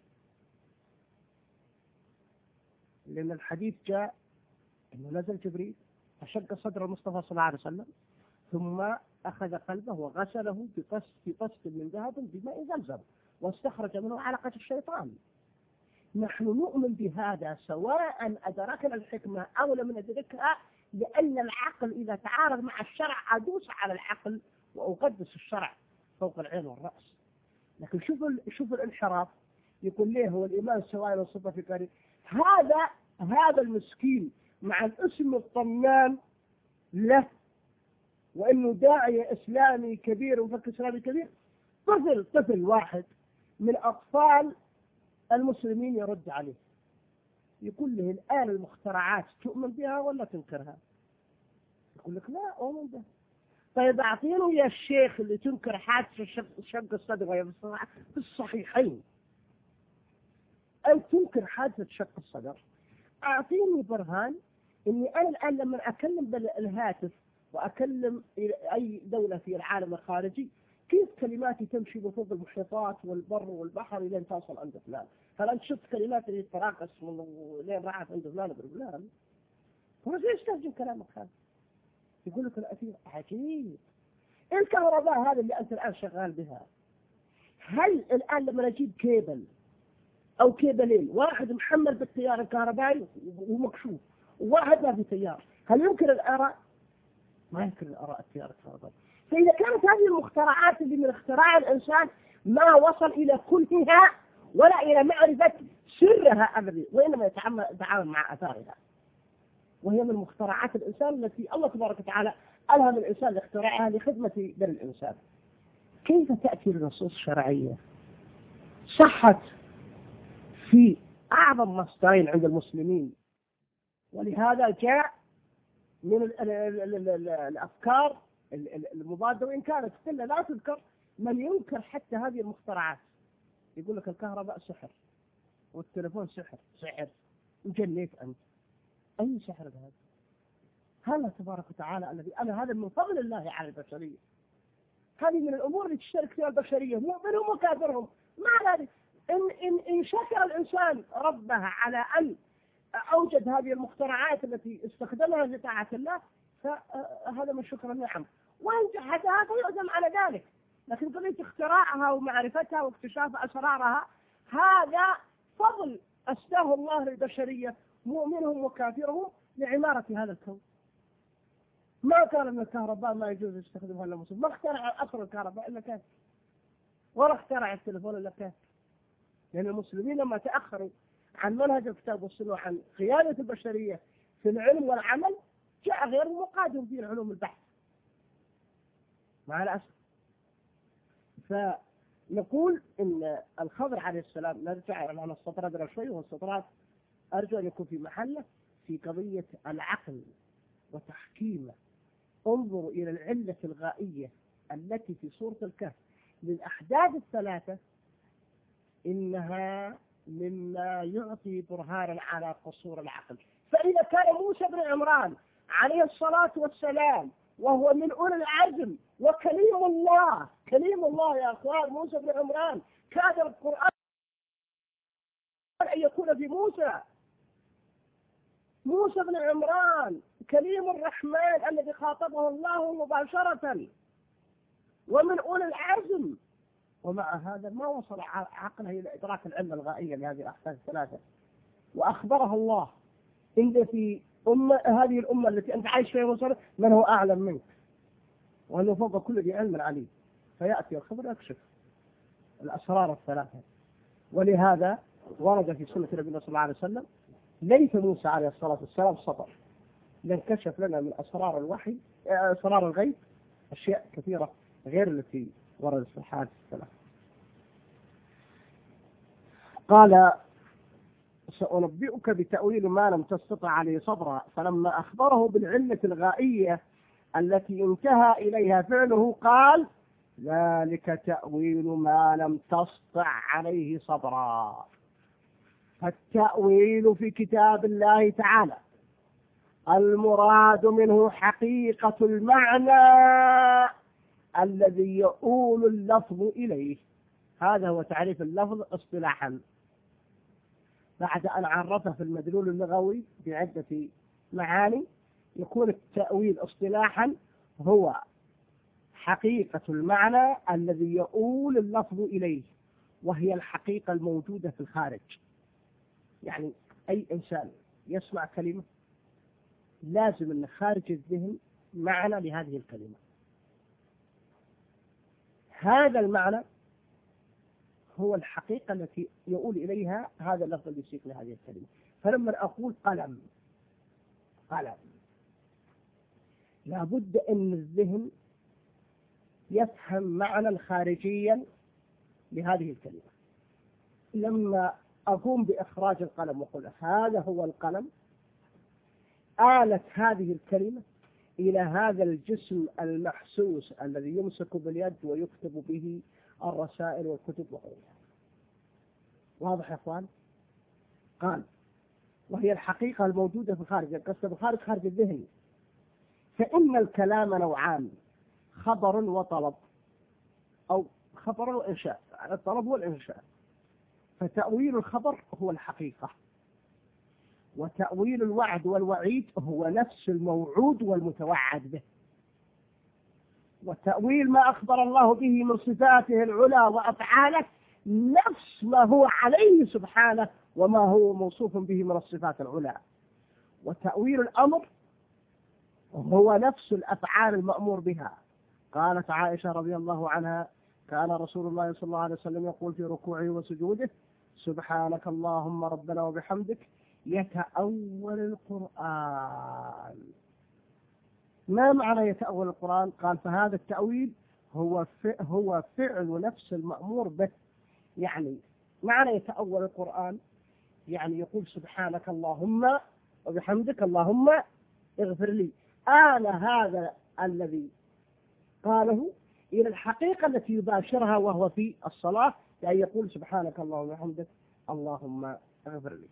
لأن الحديث جاء أنه نزل جبريل فشق صدر المصطفى صلى الله عليه وسلم ثم أخذ قلبه وغسله بقسط بقسط من ذهب بماء زمزم واستخرج منه علقة الشيطان. نحن نؤمن بهذا سواء أدركنا الحكمة أو لم ندركها، لأن العقل إذا تعارض مع الشرع أدوس على العقل وأقدس الشرع فوق العين والرأس. لكن شوف شوف الانحراف، يقول ليه هو الإيمان سواء والصفة في كريم. هذا هذا المسكين مع الاسم الطنان له وإنه داعية إسلامي كبير ومفكر إسلامي كبير، طفل طفل واحد من أطفال المسلمين يرد عليه يقول له الآن المخترعات تؤمن بها ولا تنكرها؟ يقول لك لا أؤمن بها. طيب أعطيني يا الشيخ اللي تنكر حادثة شق الصدر في الصحيحين، أن تنكر حادثة شق الصدر، أعطيني برهان إني أنا الآن لما أكلم بالهاتف وأكلم أي دولة في العالم الخارجي كيف كلماتي تمشي بفوق المحيطات والبر والبحر لين توصل عند فلان؟ هل أنت شفت كلمات اللي تراقص لين راحت عند فلان بفلان؟ هو ليش ترجم كلامك هذا؟ يقول لك الأثير عجيب. الكهرباء هذا اللي أنت الآن شغال بها، هل الآن لما نجيب كيبل أو كيبلين، واحد محمل بالتيار الكهربائي ومكشوف وواحد ما في تيار، هل يمكن الآراء؟ ما يمكن الآراء التيار الكهربائي. فإذا كانت هذه المخترعات اللي من اختراع الإنسان ما وصل إلى كلها ولا إلى معرفة سرها أبدا، وإنما يتعامل مع أثارها، وهي من مخترعات الإنسان التي الله تبارك وتعالى ألهم الإنسان لاختراعها لخدمة بني الإنسان. كيف تأتي النصوص الشرعية صحت في أعظم مصدرين عند المسلمين، ولهذا جاء من ال ال ال ال ال الأفكار المضادة، وإن كانت كلها لا تذكر، من ينكر حتى هذه المخترعات يقول لك الكهرباء سحر والتلفون سحر سحر وجنيت أنت. أي سحر هذا؟ هذا تبارك وتعالى الذي أنا هذا من فضل الله على البشرية. هذه من الأمور اللي تشترك فيها البشرية مؤمنهم وكافرهم. ما ذلك إن, إن, إن شكر الإنسان ربه على أن أوجد هذه المخترعات التي استخدمها لطاعة الله فهذا من شكر النعم، وإن جحدها فيعزم على ذلك. لكن قضية اختراعها ومعرفتها واكتشاف أسرارها هذا فضل أسداه الله للبشرية مؤمنهم وكافرهم لعمارة هذا الكون. ما كان من الكهرباء ما يجوز يستخدمها إلا مسلم، ما اخترع أصل الكهرباء إلا كافر، ولا اخترع التلفون إلا كافر. لأن المسلمين لما تأخروا عن منهج الكتاب والسنة وعن قيادة البشرية في العلم والعمل جاء غير مقادم في علوم البحث مع الأسف. فنقول إن الخضر عليه السلام نرجع على السطرات درا شوي، والسطرات أرجو أن يكون في محله في قضية العقل وتحكيمه. انظروا إلى العلة الغائية التي في سورة الكهف للأحداث الثلاثة، إنها مما يعطي برهانا على قصور العقل. فإذا كان موسى بن عمران عليه الصلاة والسلام وهو من أولي العزم وكليم الله، كليم الله يا أخوان، موسى بن عمران كاد القرآن أن يكون في موسى. موسى بن عمران كليم الرحمن الذي خاطبه الله مباشرة ومن أولي العزم، ومع هذا ما وصل عقله إلى إدراك العلة الغائية لهذه الأحداث الثلاثة. وأخبره الله إن في أمة هذه الأمة التي أنت عايش فيها وصل من هو أعلم منك وأنه فوق كل ذي علم عليم، فيأتي الخبر يكشف الأسرار الثلاثة. ولهذا ورد في سنة النبي صلى الله عليه وسلم ليس موسى عليه الصلاة والسلام سطر، لانكشف لنا من أسرار الوحي أسرار الغيب أشياء كثيرة غير التي وردت في الحادث الثلاثة. قال سأنبئك بتأويل ما لم تستطع عليه صبرا، فلما أخبره بالعلة الغائية التي انتهى إليها فعله قال ذلك تأويل ما لم تستطع عليه صبرا. فالتأويل في كتاب الله تعالى المراد منه حقيقة المعنى الذي يؤول اللفظ إليه. هذا هو تعريف اللفظ اصطلاحا بعد أن عرفه في المدلول اللغوي بعدة معاني. يكون التأويل اصطلاحا هو حقيقة المعنى الذي يؤول اللفظ إليه، وهي الحقيقة الموجودة في الخارج. يعني أي إنسان يسمع كلمة لازم أن خارج الذهن معنى لهذه الكلمة. هذا المعنى هو الحقيقة التي يقول إليها هذا اللفظ اللي يسيق لهذه الكلمة. فلما أقول قلم قلم لابد أن الذهن يفهم معنى خارجيا لهذه الكلمة. لما أقوم بإخراج القلم وأقول هذا هو القلم، آلت هذه الكلمة إلى هذا الجسم المحسوس الذي يمسك باليد ويكتب به الرسائل والكتب وغيرها. واضح يا أخوان؟ قال وهي الحقيقة الموجودة في الخارج، القصة بالخارج خارج الذهن. فإن الكلام نوعان، خبر وطلب، أو خبر وإنشاء، الطلب والإنشاء. فتأويل الخبر هو الحقيقة، وتأويل الوعد والوعيد هو نفس الموعود والمتوعد به. وتأويل ما أخبر الله به من صفاته العلى وأفعاله نفس ما هو عليه سبحانه وما هو موصوف به من الصفات العلى. وتأويل الأمر هو نفس الأفعال المأمور بها. قالت عائشة رضي الله عنها كان رسول الله صلى الله عليه وسلم يقول في ركوعه وسجوده سبحانك اللهم ربنا وبحمدك يتأول القرآن. ما معنى يتأول القرآن؟ قال فهذا التأويل هو هو فعل نفس المأمور به. يعني معنى يتأول القرآن يعني يقول سبحانك اللهم وبحمدك اللهم اغفر لي، آل هذا الذي قاله إلى الحقيقة التي يباشرها وهو في الصلاة، يعني يقول سبحانك اللهم وبحمدك اللهم اغفر لي.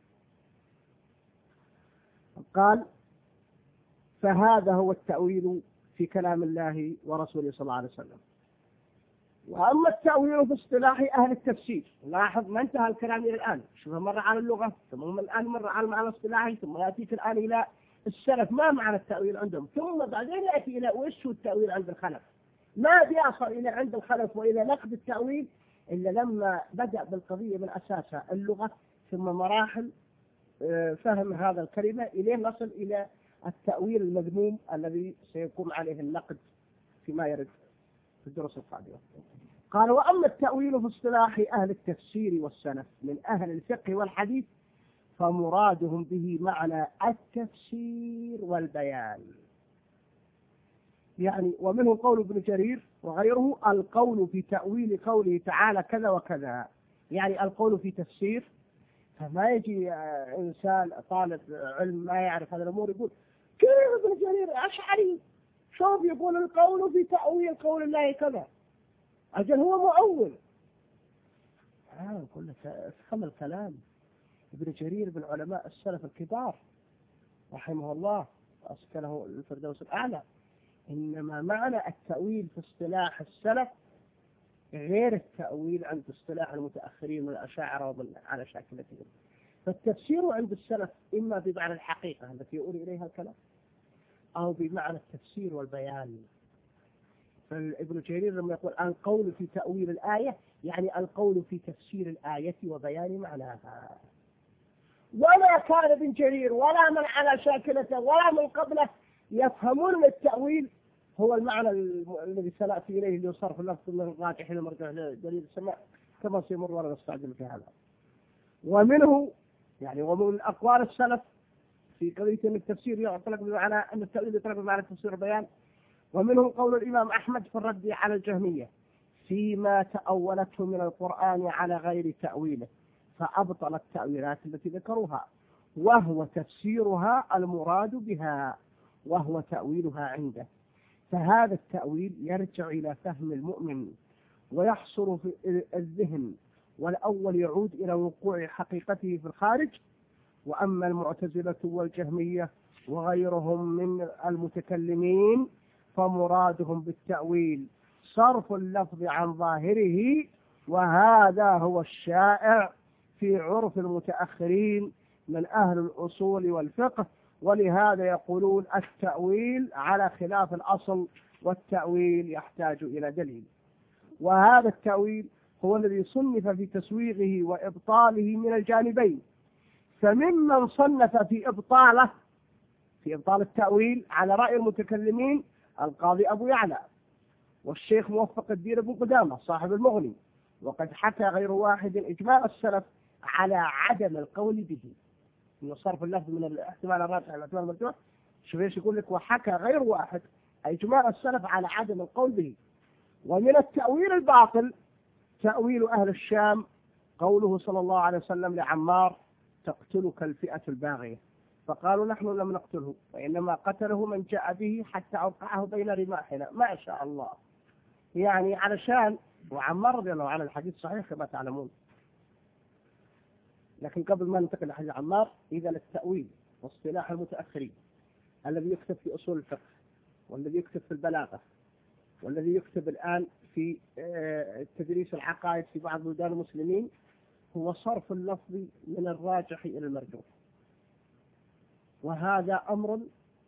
قال فهذا هو التأويل في كلام الله ورسوله صلى الله عليه وسلم. وأما التأويل في اصطلاح أهل التفسير، لاحظ ما انتهى الكلام إلى الآن، شوف مرة على اللغة ثم الآن مرة على المعنى الاصطلاحي ثم يأتيك الآن إلى السلف ما معنى التأويل عندهم، ثم بعدين يأتي إلى وش هو التأويل عند الخلف. ما بيصل إلى عند الخلف وإلى نقد التأويل إلا لما بدأ بالقضية من أساسها اللغة ثم مراحل فهم هذا الكلمة إليه نصل إلى التأويل المذموم الذي سيكون عليه النقد فيما يرد في الدروس القادمة. قال وأما التأويل في اصطلاح أهل التفسير والسلف من أهل الفقه والحديث فمرادهم به معنى التفسير والبيان. يعني ومنه قول ابن جرير وغيره القول في تأويل قوله تعالى كذا وكذا، يعني القول في تفسير. فما يجي إنسان طالب علم ما يعرف هذه الأمور يقول كيف ابن جرير أشعري شوف يقول القول في تأويل قول الله كذا، أجل هو مؤول. آه كله فهم الكلام. ابن جرير من علماء السلف الكبار رحمه الله أسكنه الفردوس الأعلى. إنما معنى التأويل في اصطلاح السلف غير التأويل عند اصطلاح المتأخرين من الأشاعرة ومن على شاكلتهم. فالتفسير عند السلف إما بمعنى الحقيقة التي يقول إليها الكلام أو بمعنى التفسير والبيان. فابن جرير لما يقول القول في تأويل الآية يعني القول في تفسير الآية وبيان معناها. ولا كان ابن جرير ولا من على شاكلته ولا من قبله يفهمون التأويل هو المعنى الذي سنأتي إليه اللي صرف اللفظ من الراجح إلى مرجع دليل السماء كما سيمر ولا نستعجل في هذا. ومنه يعني ومن أقوال السلف في قضية أن التفسير يطلق بمعنى أن التأويل يطلق بمعنى التفسير والبيان. ومنه قول الإمام أحمد في الرد على الجهمية فيما تأولته من القرآن على غير تأويله فأبطل التأويلات التي ذكروها وهو تفسيرها المراد بها وهو تأويلها عنده. فهذا التأويل يرجع إلى فهم المؤمن ويحصر في الذهن، والأول يعود إلى وقوع حقيقته في الخارج. وأما المعتزلة والجهمية وغيرهم من المتكلمين فمرادهم بالتأويل صرف اللفظ عن ظاهره، وهذا هو الشائع في عرف المتأخرين من أهل الأصول والفقه. ولهذا يقولون التأويل على خلاف الأصل والتأويل يحتاج إلى دليل. وهذا التأويل هو الذي صنف في تسويغه وإبطاله من الجانبين، فممن صنف في إبطاله في إبطال التأويل على رأي المتكلمين القاضي أبو يعلى والشيخ موفق الدين بن قدامة صاحب المغني، وقد حكى غير واحد إجماع السلف على عدم القول به، من صرف اللفظ من الاحتمال الراجح إلى الاحتمال المرجوح. شوف ايش يقول لك، وحكى غير واحد إجماع السلف على عدم القول به. ومن التأويل الباطل تأويل أهل الشام قوله صلى الله عليه وسلم لعمار تقتلك الفئة الباغية، فقالوا نحن لم نقتله وإنما قتله من جاء به حتى أوقعه بين رماحنا. ما شاء الله، يعني علشان وعمار رضي الله عنه الحديث صحيح كما تعلمون. لكن قبل ما ننتقل لحديث عمار، إذا التأويل واصطلاح المتأخرين الذي يكتب في أصول الفقه والذي يكتب في البلاغة والذي يكتب الآن في تدريس العقائد في بعض بلدان المسلمين هو صرف اللفظ من الراجح إلى المرجوح، وهذا أمر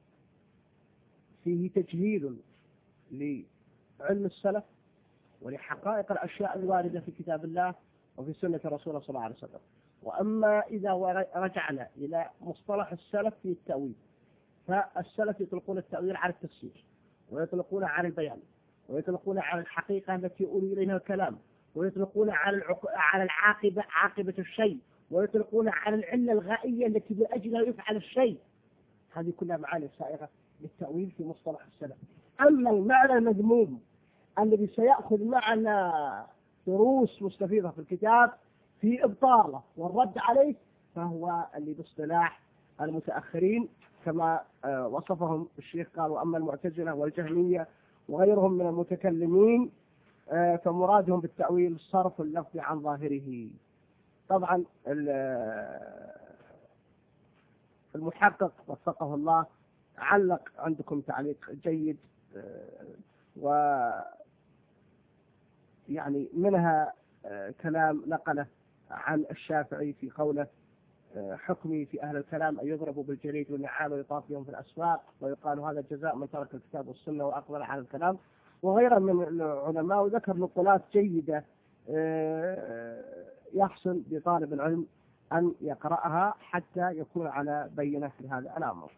فيه تجهيل لعلم السلف ولحقائق الأشياء الواردة في كتاب الله وفي سنة رسوله صلى الله عليه وسلم. وأما إذا رجعنا إلى مصطلح السلف في التأويل، فالسلف يطلقون التأويل على التفسير، ويطلقون على البيان، ويطلقون على الحقيقة التي يؤول إليها الكلام، ويطلقون على العق... على العاقبة عاقبة الشيء، ويطلقون على العلة الغائية التي بأجلها يفعل الشيء. هذه كلها معاني سائغة للتأويل في مصطلح السلف. أما المعنى المذموم الذي سيأخذ معنا دروس مستفيضة في الكتاب في إبطاله والرد عليه، فهو اللي باصطلاح المتأخرين كما وصفهم الشيخ، قال وأما المعتزلة والجهمية وغيرهم من المتكلمين فمرادهم بالتأويل صرف اللفظ عن ظاهره. طبعا المحقق وفقه الله علق عندكم تعليق جيد، و يعني منها كلام نقله عن الشافعي في قوله حكمي في أهل الكلام أن يضربوا بالجريد والنعال ويطاف بهم في الأسواق ويقال هذا جزاء من ترك الكتاب والسنة وأقبل على الكلام، وغيرها من العلماء. وذكر نقولات جيدة يحسن لطالب العلم أن يقرأها حتى يكون على بينة لهذا الأمر.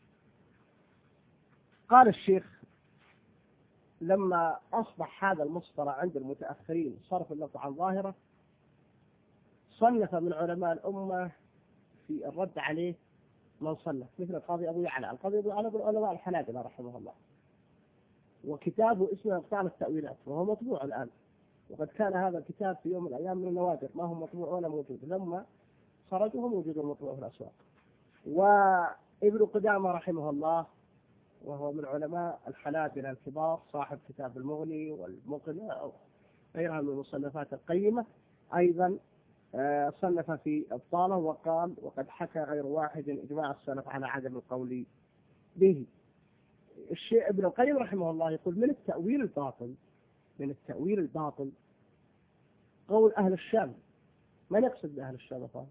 قال الشيخ لما أصبح هذا المصطلح عند المتأخرين صرف اللفظ عن ظاهرة، صنف من علماء الأمة في الرد عليه من صنف، مثل القاضي أبو يعلى. القاضي أبو يعلى من علماء الحنابلة رحمه الله، وكتابه اسمه إبطال التأويلات وهو مطبوع الآن، وقد كان هذا الكتاب في يوم من الأيام من النوادر ما هو مطبوع ولا موجود، لما خرجوا موجود المطبوع في الأسواق. وابن قدامة رحمه الله وهو من علماء الحنابلة الكبار صاحب كتاب المغني والمقنع وغيرها من المصنفات القيمة، أيضا صنف في إبطاله وقال وقد حكى غير واحد إجماع السلف على عدم القول به. الشيخ ابن القيم رحمه الله يقول من التأويل الباطل من التأويل الباطل قول أهل الشام. ما نقصد بأهل الشام طبعا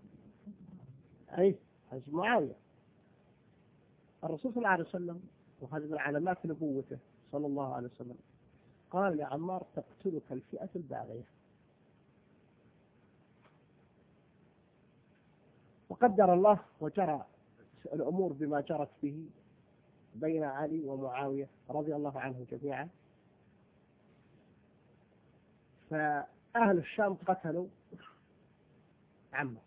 أي حزب معاوية. الرسول صلى الله عليه وسلم وهذا من علامات نبوته صلى الله عليه وسلم قال لعمار تقتلك الفئة الباغية. وقدر الله وجرى الأمور بما جرت به بين علي ومعاوية رضي الله عنهم جميعا، فأهل الشام قتلوا عمار.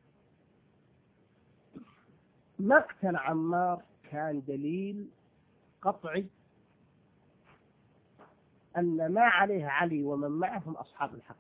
مقتل عمار كان دليل قطعي أن ما عليه علي ومن معهم أصحاب الحق،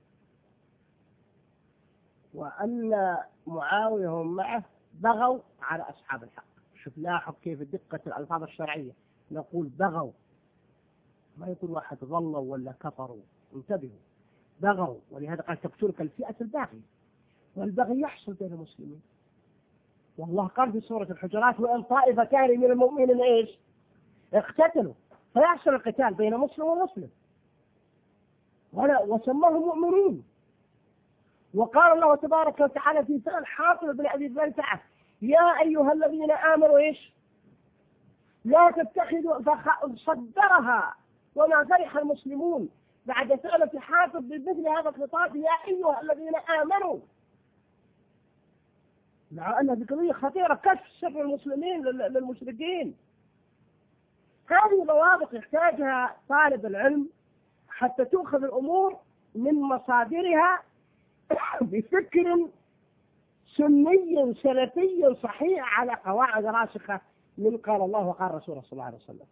وأن معاوية ومن معه بغوا على أصحاب الحق. شوف لاحظ كيف دقة الألفاظ الشرعية، نقول بغوا ما يقول واحد ظلوا ولا كفروا، انتبهوا بغوا. ولهذا قال تقتلك الفئة الباغية، والبغي يحصل بين المسلمين. والله قال في سورة الحجرات وإن طائفتان من المؤمنين إيش اقتتلوا فيحصل القتال بين مسلم ومسلم، ولا وسموهم مؤمنين. وقال الله تبارك وتعالى في سنة حاطب بن أبي بلتعة يا أيها الذين آمنوا إيش لا تتخذوا، فصدرها وما فرح المسلمون بعد سنة حاطب بمثل هذا الخطاب يا أيها الذين آمنوا. مع أن هذه قضية خطيرة، كشف سر المسلمين للمشركين. هذه ضوابط يحتاجها طالب العلم حتى تؤخذ الأمور من مصادرها بفكر سني سلفي صحيح على قواعد راسخة من قال الله وقال رسوله صلى الله عليه وسلم.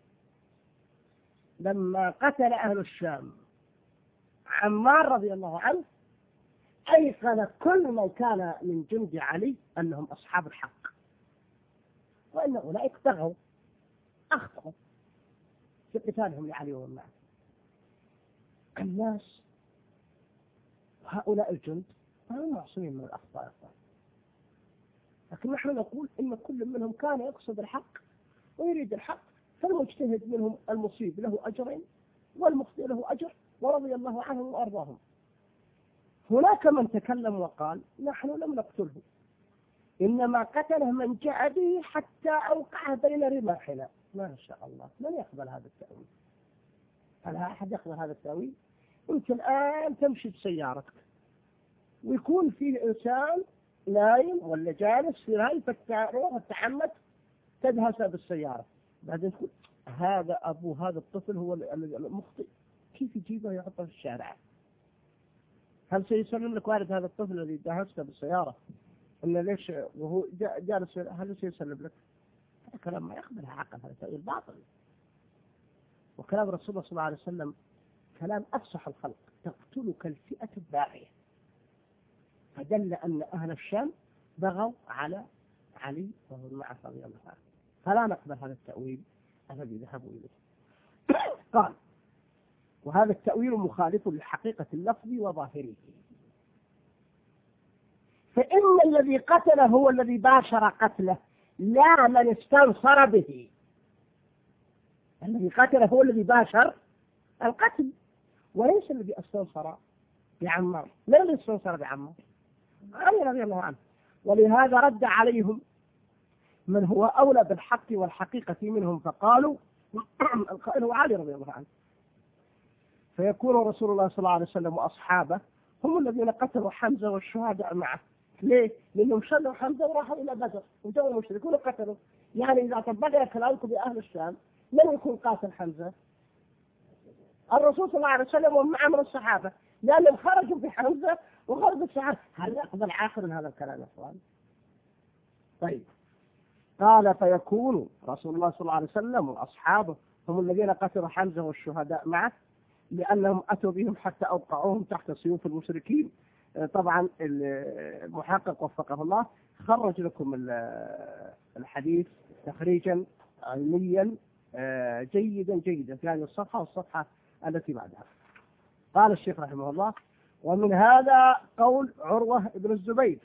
لما قتل أهل الشام عمار رضي الله عنه أيقن كل من كان من جند علي أنهم أصحاب الحق، وأن أولئك طغوا أخطأوا في قتالهم لعلي ومن معه. الناس هؤلاء الجند هم معصومين من الأخطاء، لكن نحن نقول إن كل منهم كان يقصد الحق ويريد الحق، فالمجتهد منهم المصيب له أجرين والمخطئ له أجر، ورضي الله عنهم وأرضاهم. هناك من تكلم وقال نحن لم نقتله، إنما قتله من جاء به حتى أوقعه بين رماحنا. ما شاء الله، من يقبل هذا التأويل؟ هل أحد يقبل هذا التأويل؟ أنت الآن تمشي بسيارتك ويكون فيه إنسان نايم ولا جالس في هاي فتروح التحمد تدهس بالسيارة، بعدين تقول هذا أبو هذا الطفل هو المخطئ، كيف يجيبه يحطه في الشارع؟ هل سيسلم لك والد هذا الطفل الذي دهسته بالسيارة إن ليش وهو جالس؟ هل سيسلم لك؟ هذا كلام ما يقبلها عقل، هذا تأويل باطل. وكلام رسول الله صلى الله عليه وسلم كلام أفصح الخلق، تقتلك الفئة الباغية، فدل أن أهل الشام بغوا على علي وهو معه رضي الله عنه، فلا نقبل هذا التأويل الذي ذهبوا إليه. قال وهذا التأويل مخالف لحقيقة اللفظ وظاهره، فإن الذي قتله هو الذي باشر قتله لا من استنصر به. الذي قتله هو الذي باشر القتل وليس الذي استنصر بعمار. من الذي استنصر بعمار؟ علي رضي الله عنه. ولهذا رد عليهم من هو أولى بالحق والحقيقة منهم فقالوا القائل هو علي رضي الله عنه، فيكون رسول الله صلى الله عليه وسلم وأصحابه هم الذين قتلوا حمزة والشهداء معه. ليه؟ لأنهم شلوا حمزة وراحوا إلى بدر وجاءوا المشركون وقتلوا. يعني إذا طبقنا كلامكم بأهل الشام من يكون قاتل حمزة؟ الرسول صلى الله عليه وسلم ومعه من الصحابة، لأنهم خرجوا في حمزة وخرجوا الصحابة. هل يقبل عاقل من هذا الكلام يا أخوان؟ طيب، قال فيكون رسول الله صلى الله عليه وسلم وأصحابه هم الذين قتلوا حمزة والشهداء معه لأنهم أتوا بهم حتى أوقعوهم تحت سيوف المشركين. طبعا المحقق وفقه الله خرج لكم الحديث تخريجا علميا جيدا جيدا في هذه الصفحة والصفحة التي بعدها. قال الشيخ رحمه الله ومن هذا قول عروة بن الزبير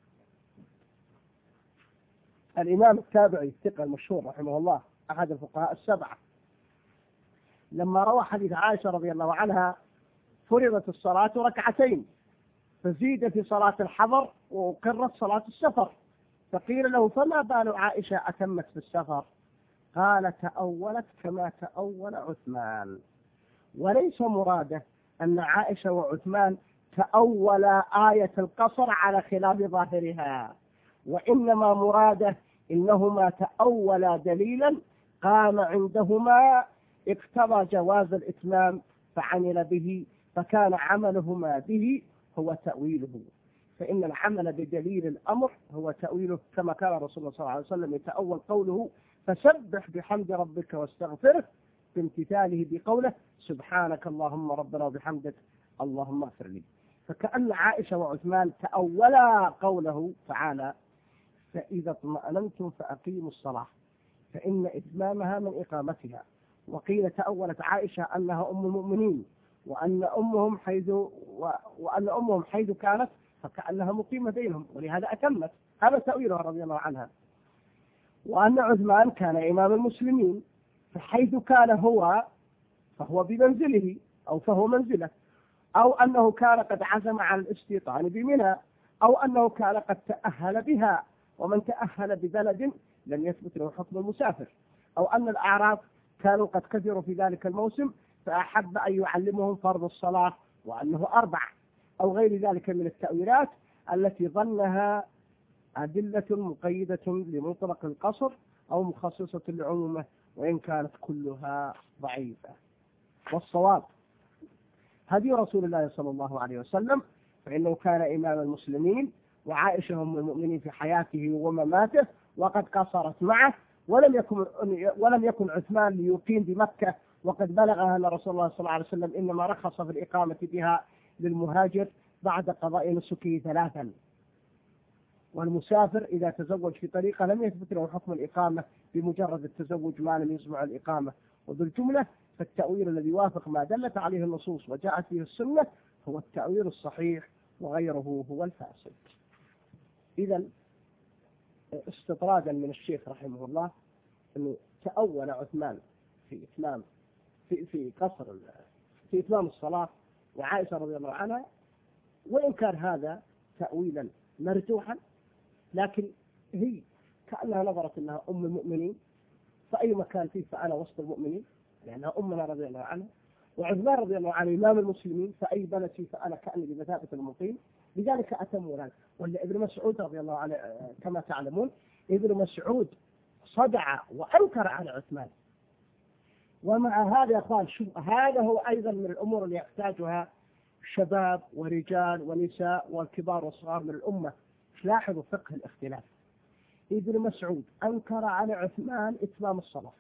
الإمام التابعي الثقة المشهور رحمه الله أحد الفقهاء السبعة، لما روى حديث عائشة رضي الله عنها فرضت الصلاة ركعتين فزيد في صلاة الحضر وأقرت صلاة السفر، فقيل له فما بال عائشة أتمت في السفر؟ قال تأولت كما تأول عثمان. وليس مراده أن عائشة وعثمان تأولا آية القصر على خلاف ظاهرها، وإنما مراده إنهما تأولا دليلا قام عندهما اقتضى جواز الإتمام فعمل به، فكان عملهما به هو تأويله. فإن العمل بدليل الأمر هو تأويله، كما كان رسول الله صلى الله عليه وسلم يتأول قوله فسبح بحمد ربك واستغفره بامتثاله بقوله سبحانك اللهم ربنا وبحمدك اللهم اغفر لي. فكأن عائشة وعثمان تأولا قوله تعالى فإذا اطمأننتم فأقيموا الصلاة، فإن إتمامها من إقامتها. وقيل تأولت عائشة أنها أم المؤمنين وأن أمهم حيث و... وأن أمهم حيث كانت فكأنها مقيمة بينهم ولهذا أتمت، هذا تأويلها رضي الله عنها. وأن عثمان كان إمام المسلمين فحيث كان هو فهو بمنزله أو فهو منزله، أو أنه كان قد عزم على الاستيطان بمنى، أو أنه كان قد تأهل بها، ومن تأهل ببلد لم يثبت له حكم المسافر، أو أن الأعراب كانوا قد كثروا في ذلك الموسم فأحب أن يعلمهم فرض الصلاة وأنه أربع، أو غير ذلك من التأويلات التي ظنها أدلة مقيدة لمطلق القصر أو مخصصة لعمومه وإن كانت كلها ضعيفة. والصواب هدي رسول الله صلى الله عليه وسلم، فإنه كان إمام المسلمين وعائشة أم المؤمنين في حياته ومماته وقد قصرت معه، ولم يكن ولم يكن عثمان ليقيم بمكة وقد بلغها أن رسول الله صلى الله عليه وسلم إنما رخص في الإقامة بها للمهاجر بعد قضاء نسكه ثلاثا، والمسافر إذا تزوج في طريقة لم يثبت له حكم الإقامة بمجرد التزوج ما لم يسمع الإقامة. وبالجملة فالتأويل الذي يوافق ما دلت عليه النصوص وجاءت فيه السنة هو التأويل الصحيح وغيره هو الفاسد. إذا استطرادا من الشيخ رحمه الله أنه تأول عثمان في إتمام في في قصر في إتمام الصلاة وعائشة رضي الله عنها، وإن كان هذا تأويلا مرجوحا، لكن هي كأنها نظرت أنها أم المؤمنين فأي مكان فيه فأنا وسط المؤمنين لأنها أمنا رضي الله عنها، وعثمان رضي الله عنه إمام المسلمين فأي بلد فيه فأنا كأني بمثابة المقيم، لذلك أتموا ذلك. ولا ابن مسعود رضي الله عنه كما تعلمون ابن مسعود صدع وأنكر على عثمان. ومع هذا قال شوف هذا هو أيضا من الأمور اللي يحتاجها شباب ورجال ونساء والكبار والصغار من الأمة. لاحظوا فقه الاختلاف. ابن مسعود أنكر على عثمان إتمام الصلاة،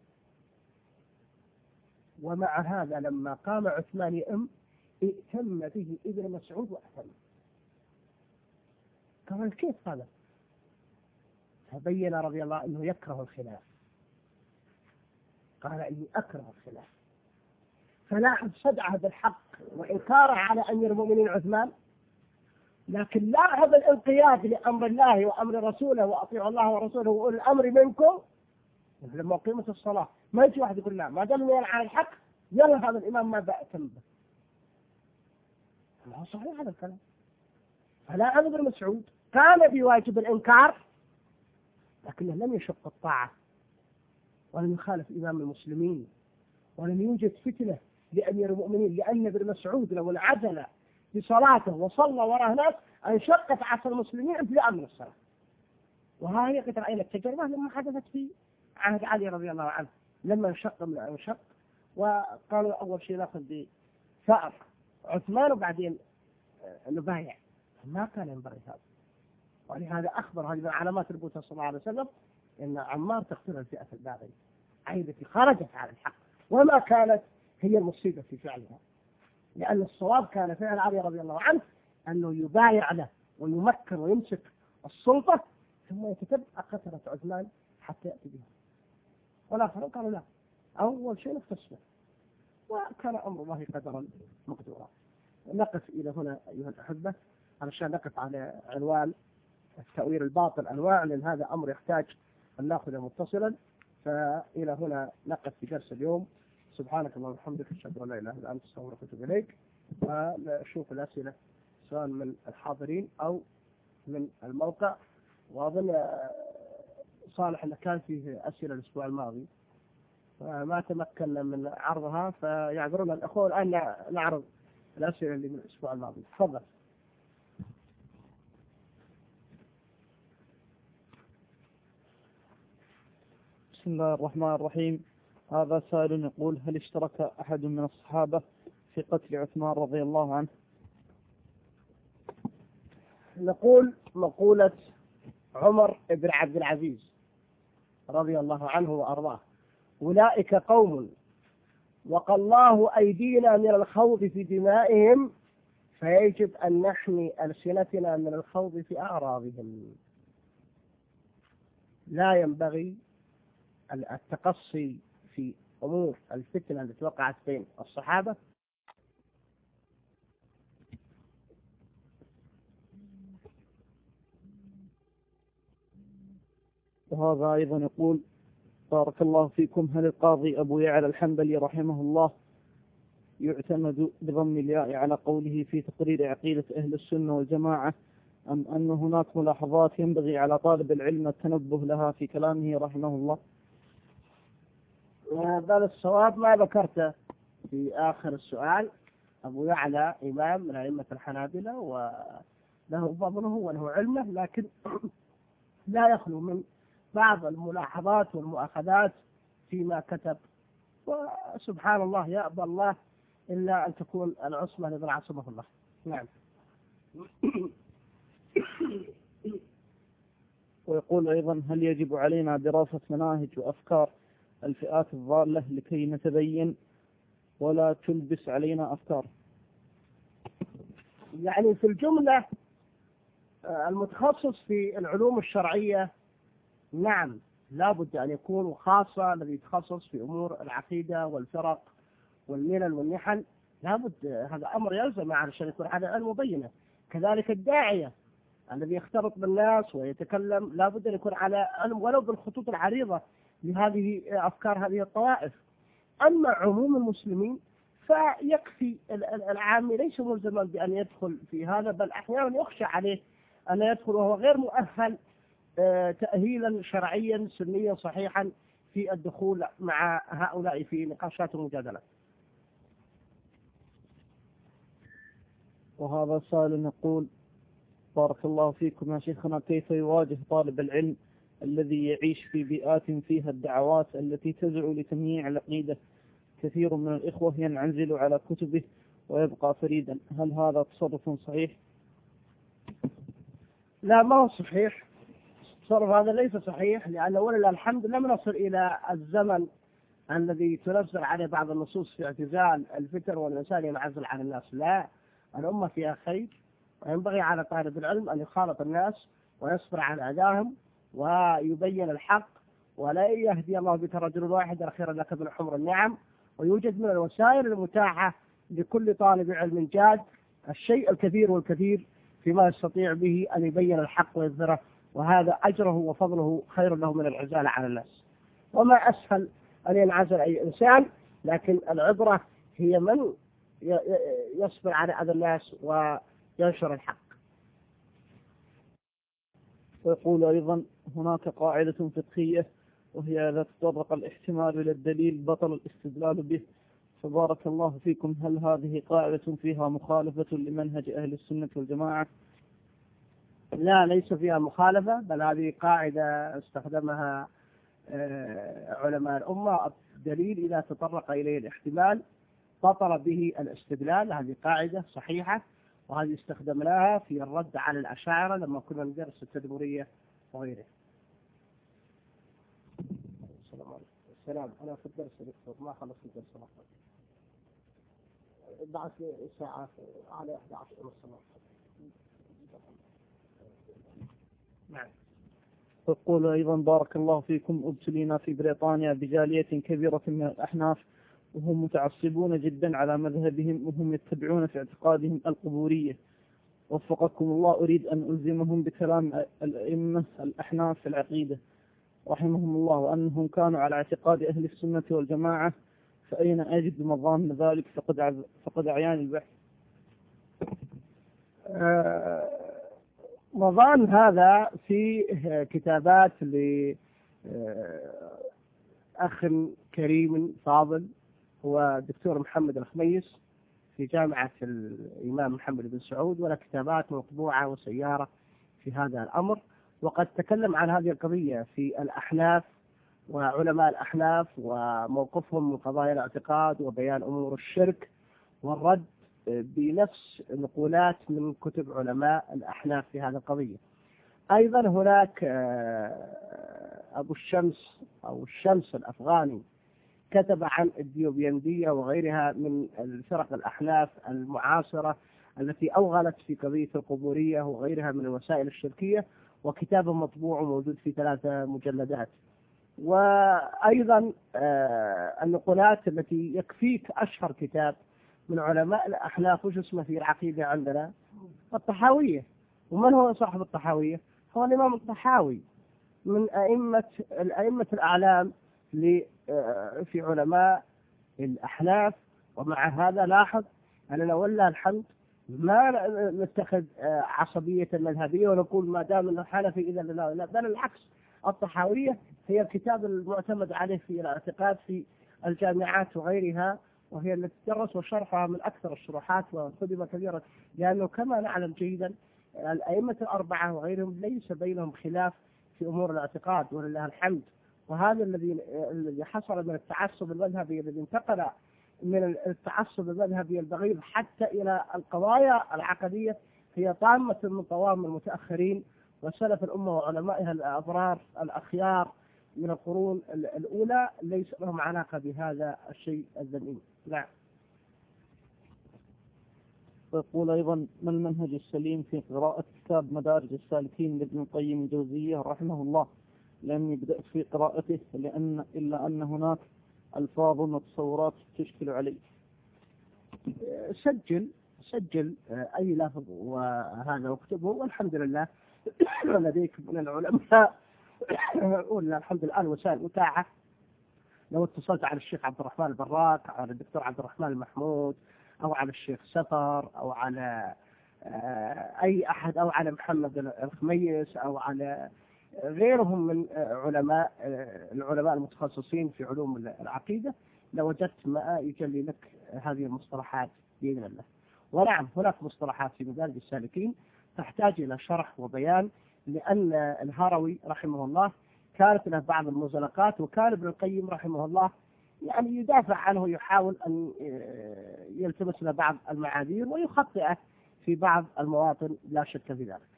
ومع هذا لما قام عثمان يئم ائتم به ابن مسعود وأتم. قال كيف هذا؟ فبين رضي الله أنه يكره الخلاف، قال إني أكره الخلاف. فلاحظ صدعه بالحق وإنكاره على أمير المؤمنين عثمان، لكن لاحظ الانقياد لأمر الله وأمر رسوله وأطيعوا الله ورسوله وأولي الأمر منكم. لما قيمة الصلاة ما يجي واحد يقول لا ما دام ينهى عن الحق يلا هذا الإمام ما بأتم به. ما هو صحيح هذا الكلام. فلا ابن مسعود قام بواجب الإنكار لكنه لم يشق الطاعة ولم يخالف إمام المسلمين ولم يوجد فتنة لأمير المؤمنين، لأن ابن مسعود لو انعزل بصلاته وصلى وراء ناس انشقت عصر المسلمين ابتداء من الصلاة. وهذه قد رأينا التجربة لما حدثت في عهد علي رضي الله عنه لما انشق من انشق وقالوا أول شيء نأخذ بثأر عثمان وبعدين نبايع، ما كان ينبغي هذا. ولهذا أخبر هذه من علامات نبوته صلى الله عليه وسلم إن عمار تقتل الفئة الباغية أي التي خرجت على الحق، وما كانت هي المصيبة في فعلها، لأن الصواب كان فعل علي رضي الله عنه أنه يبايع له ويمكن ويمسك السلطة ثم يتتبع قتلة عثمان حتى يأتي بها. والآخرون قالوا لا أول شيء نختصه، وكان أمر الله قدرا مقدورا. نقف إلى هنا أيها الأحبة علشان نقف على عنوان التأويل الباطل أنواع، لأن هذا أمر يحتاج أن نأخذه متصلا. فإلى هنا نقف في درس اليوم. سبحانك اللهم وبحمدك أشهد أن لا إله إلا أنت أستغفرك وأتوب إليك. ونشوف الأسئلة سواء من الحاضرين أو من الموقع. وأظن صالح أن كان فيه أسئلة الأسبوع الماضي فما تمكنا من عرضها، فيعذرنا الأخوة الآن نعرض الأسئلة اللي من الأسبوع الماضي. تفضل. بسم الله الرحمن الرحيم. هذا سائل يقول هل اشترك أحد من الصحابة في قتل عثمان رضي الله عنه؟ نقول مقولة عمر بن عبد العزيز رضي الله عنه وأرضاه: أولئك قوم وقى الله أيدينا من الخوض في دمائهم فيجب أن نحمي ألسنتنا من الخوض في أعراضهم. لا ينبغي التقصي في أمور الفتنة التي وقعت بين الصحابة. وهذا أيضا يقول: بارك الله فيكم، هل القاضي أبو يعلى الحنبلي رحمه الله يعتمد بضم الياء على قوله في تقرير عقيدة أهل السنة والجماعة، أم أن هناك ملاحظات ينبغي على طالب العلم التنبه لها في كلامه رحمه الله؟ هذا الصواب ما ذكرته في آخر السؤال. أبو يعلى إمام من أئمة الحنابلة وله فضله وله علمه، لكن لا يخلو من بعض الملاحظات والمؤاخذات فيما كتب، وسبحان الله يأبى الله إلا أن تكون العصمة لمن عصمه الله. نعم. ويقول أيضا: هل يجب علينا دراسة مناهج وأفكار الفئات الضالة لكي نتبين ولا تلبس علينا أفكار؟ يعني في الجملة المتخصص في العلوم الشرعية نعم لا بد أن يكون، وخاصة الذي يتخصص في أمور العقيدة والفرق والملل والنحل لا بد، هذا أمر يلزم علشان يكون هذا علم مبينة. كذلك الداعية الذي يختلط بالناس ويتكلم لا بد أن يكون على علم ولو بالخطوط العريضة لهذه أفكار هذه الطوائف. أما عموم المسلمين فيكفي العامي ليس ملزما بأن يدخل في هذا، بل أحيانا يخشى عليه أن يدخل وهو غير مؤهل تأهيلا شرعيا سنيا صحيحا في الدخول مع هؤلاء في نقاشات ومجادلات. وهذا سائل يقول: بارك الله فيكم يا شيخنا، كيف يواجه طالب العلم الذي يعيش في بيئات فيها الدعوات التي تدعو لتمييع العقيدة؟ كثير من الإخوة ينعزل على كتبه ويبقى فريدا، هل هذا تصرف صحيح؟ لا، ما هو صحيح. التصرف هذا ليس صحيح، لأن ولله الحمد لم نصل إلى الزمن الذي تنزل عليه بعض النصوص في اعتزال الفتر والإنسان ينعزل عن الناس. لا، الأمة فيها خير، وينبغي على طالب العلم أن يخالط الناس ويصبر على أذاهم ويبين الحق، ولا يهدي الله بك رجل واحد خيرا لك من حمر النعم. ويوجد من الوسائل المتاحة لكل طالب علم جاد الشيء الكثير والكثير فيما يستطيع به أن يبين الحق ويظهره، وهذا أجره وفضله خير له من العزالة على الناس. وما أسهل أن ينعزل أي إنسان، لكن العبرة هي من يصبر على أذى الناس وينشر الحق. ويقول أيضا: هناك قاعدة فقهية وهي إذا تطرق الاحتمال إلى الدليل بطل الاستدلال به، فبارك الله فيكم، هل هذه قاعدة فيها مخالفة لمنهج أهل السنة والجماعة؟ لا، ليس فيها مخالفة، بل هذه قاعدة استخدمها علماء الأمة. الدليل إذا تطرق إليه الاحتمال بطل به الاستدلال، هذه قاعدة صحيحة، وهذه استخدمناها في الرد على الأشاعرة لما كنا ندرس التدمرية وغيره. السلام عليكم. السلام. أنا في الدرس دكتور، ما خلصت الدرس الأخر. بعد ساعة على إحدى عشر ونص. نعم. يقول أيضا: بارك الله فيكم، ابتلينا في بريطانيا بجالية كبيرة من الأحناف وهم متعصبون جدا على مذهبهم، وهم يتبعون في اعتقادهم القبورية. وفقكم الله، أريد أن ألزمهم بكلام الأئمة الأحناف في العقيدة رحمهم الله، وأنهم كانوا على اعتقاد أهل السنة والجماعة، فأين أجد مظان ذلك؟ فقد فقد أعيان البحث. آه مظان هذا في كتابات لأخ كريم فاضل هو دكتور محمد الخميس في جامعة الإمام محمد بن سعود، ولا كتابات مطبوعة وسيارة في هذا الأمر. وقد تكلم عن هذه القضية في الأحناف وعلماء الأحناف وموقفهم من قضايا الاعتقاد وبيان أمور الشرك والرد بنفس نقولات من كتب علماء الأحناف في هذه القضية. أيضا هناك أبو الشمس أو الشمس الأفغاني كتب عن الديوبيندية وغيرها من الفرق الأحناف المعاصرة التي أوغلت في قضية القبورية وغيرها من الوسائل الشركية، وكتاب مطبوع موجود في ثلاثة مجلدات. وأيضا النقولات التي يكفيك أشهر كتاب من علماء الأحناف وش اسمه في العقيدة عندنا؟ الطحاوية. ومن هو صاحب الطحاوية؟ هو الإمام الطحاوي من أئمة الأئمة الأعلام في علماء الأحناف. ومع هذا لاحظ أننا والله الحمد ما نتخذ عصبية مذهبية ونقول ما دام أنه حنفي إذا لا لا، بل العكس. الطحاوية هي الكتاب المعتمد عليه في الاعتقاد في الجامعات وغيرها، وهي التي تدرس وشرحها من أكثر الشروحات وخدمة كبيرة، لأنه كما نعلم جيدا الأئمة الأربعة وغيرهم ليس بينهم خلاف في أمور الاعتقاد ولله الحمد. وهذا الذي الذي حصل من التعصب المذهبي الذي انتقل من التعصب المذهبي البغيض حتى إلى القضايا العقدية هي طامة من طوام المتأخرين وسلف الأمة وعلمائها الأبرار الأخيار من القرون الأولى، ليس لهم علاقة بهذا الشيء الذميم. نعم. ويقول أيضا: ما المنهج السليم في قراءة كتاب مدارج السالكين لابن القيم الجوزية رحمه الله؟ لأني بدأت في قراءته لأن إلا أن هناك ألفاظ وتصورات تشكل علي. سجل سجل أي لفظ وهذا واكتبه، والحمد لله لديك من العلماء قلنا الحمد لله وسائل متاحة. لو اتصلت على الشيخ عبد الرحمن البراك أو على الدكتور عبد الرحمن المحمود أو على الشيخ سفر أو على أي أحد أو على محمد الخميس أو على غيرهم من علماء العلماء المتخصصين في علوم العقيدة، لوجدت ما يجلي لك هذه المصطلحات بإذن الله. ونعم هناك مصطلحات في مدارج السالكين تحتاج إلى شرح وبيان، لأن الهروي رحمه الله كانت له بعض المزلقات، وكان ابن القيم رحمه الله يعني يدافع عنه، يحاول أن يلتمس له بعض المعاذير ويخطئه في بعض المواطن، لا شك في ذلك.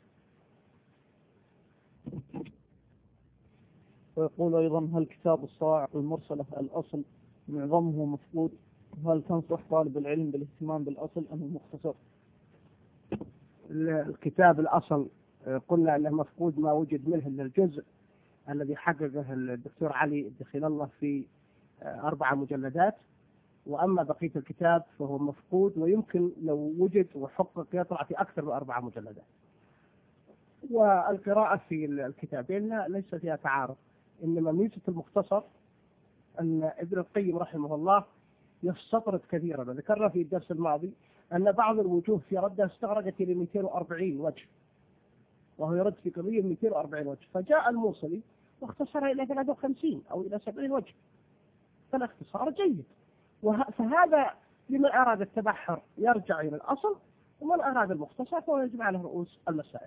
ويقول أيضا: هل كتاب الصواعق المرسلة الأصل معظمه مفقود؟ هل تنصح طالب العلم بالاهتمام بالأصل أم المختصر؟ الكتاب الأصل قلنا أنه مفقود، ما وجد منه إلا الجزء الذي حققه الدكتور علي الدخيل الله في أربع مجلدات، وأما بقية الكتاب فهو مفقود، ويمكن لو وجد وحقق يطلع في أكثر من أربع مجلدات. والقراءة في الكتابين ليس فيها تعارض، إنما ميزة المختصر أن ابن القيم رحمه الله يستطرد كثيرا. ذكرنا في الدرس الماضي أن بعض الوجوه في رده استغرقت إلى مئتين وأربعين وجه، وهو يرد في قضية مئتين وأربعين وجه، فجاء الموصلي واختصرها إلى ثلاثة وخمسين أو إلى سبعين وجه، فالاختصار جيد. فهذا لمن أراد التبحر يرجع إلى الأصل، ومن أراد المختصر فهو يجمع له رؤوس المسائل.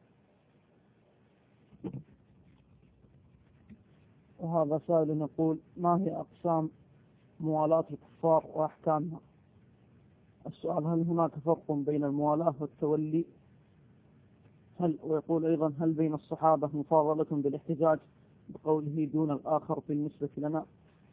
وهذا سائل يقول: ما هي أقسام موالاة الكفار وأحكامها؟ السؤال: هل هناك فرق بين الموالاة والتولي؟ هل ويقول أيضا: هل بين الصحابة مفاضلة بالاحتجاج بقوله دون الآخر بالنسبة لنا؟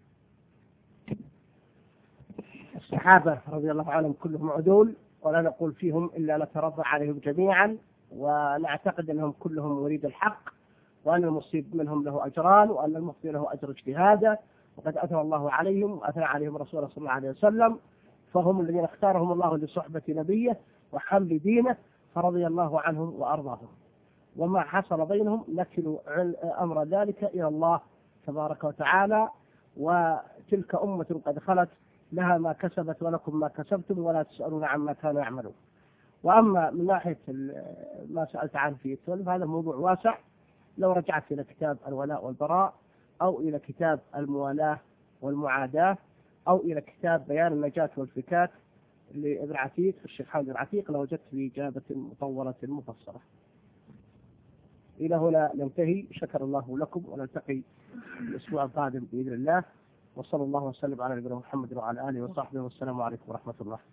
الصحابة رضي الله عنهم كلهم عدول، ولا نقول فيهم إلا نترضى عليهم جميعا، ونعتقد أنهم كلهم مريد الحق، وأن المصيب منهم له أجران، وأن المخطئ له أجر اجتهاده، وقد أثنى الله عليهم وأثنى عليهم رسوله صلى الله عليه وسلم، فهم الذين اختارهم الله لصحبة نبيه وحمل دينه، فرضي الله عنهم وأرضاهم. وما حصل بينهم نكل أمر ذلك إلى الله تبارك وتعالى، وتلك أمة قد خلت لها ما كسبت ولكم ما كسبتم ولا تسألون عما كانوا يعملون. وأما من ناحية ما سألت عنه في التولي، هذا موضوع واسع، لو رجعت إلى كتاب الولاء والبراء أو إلى كتاب الموالاة والمعاداة أو إلى كتاب بيان النجاة والفكاك لابن عتيق الشيخ حامد بن عتيق، لوجدت في إجابة مطولة مفصلة. إلى هنا ننتهي، شكر الله لكم، ونلتقي الأسبوع القادم بإذن الله، وصلى الله وسلم على نبينا محمد وعلى آله وصحبه، والسلام عليكم ورحمة الله.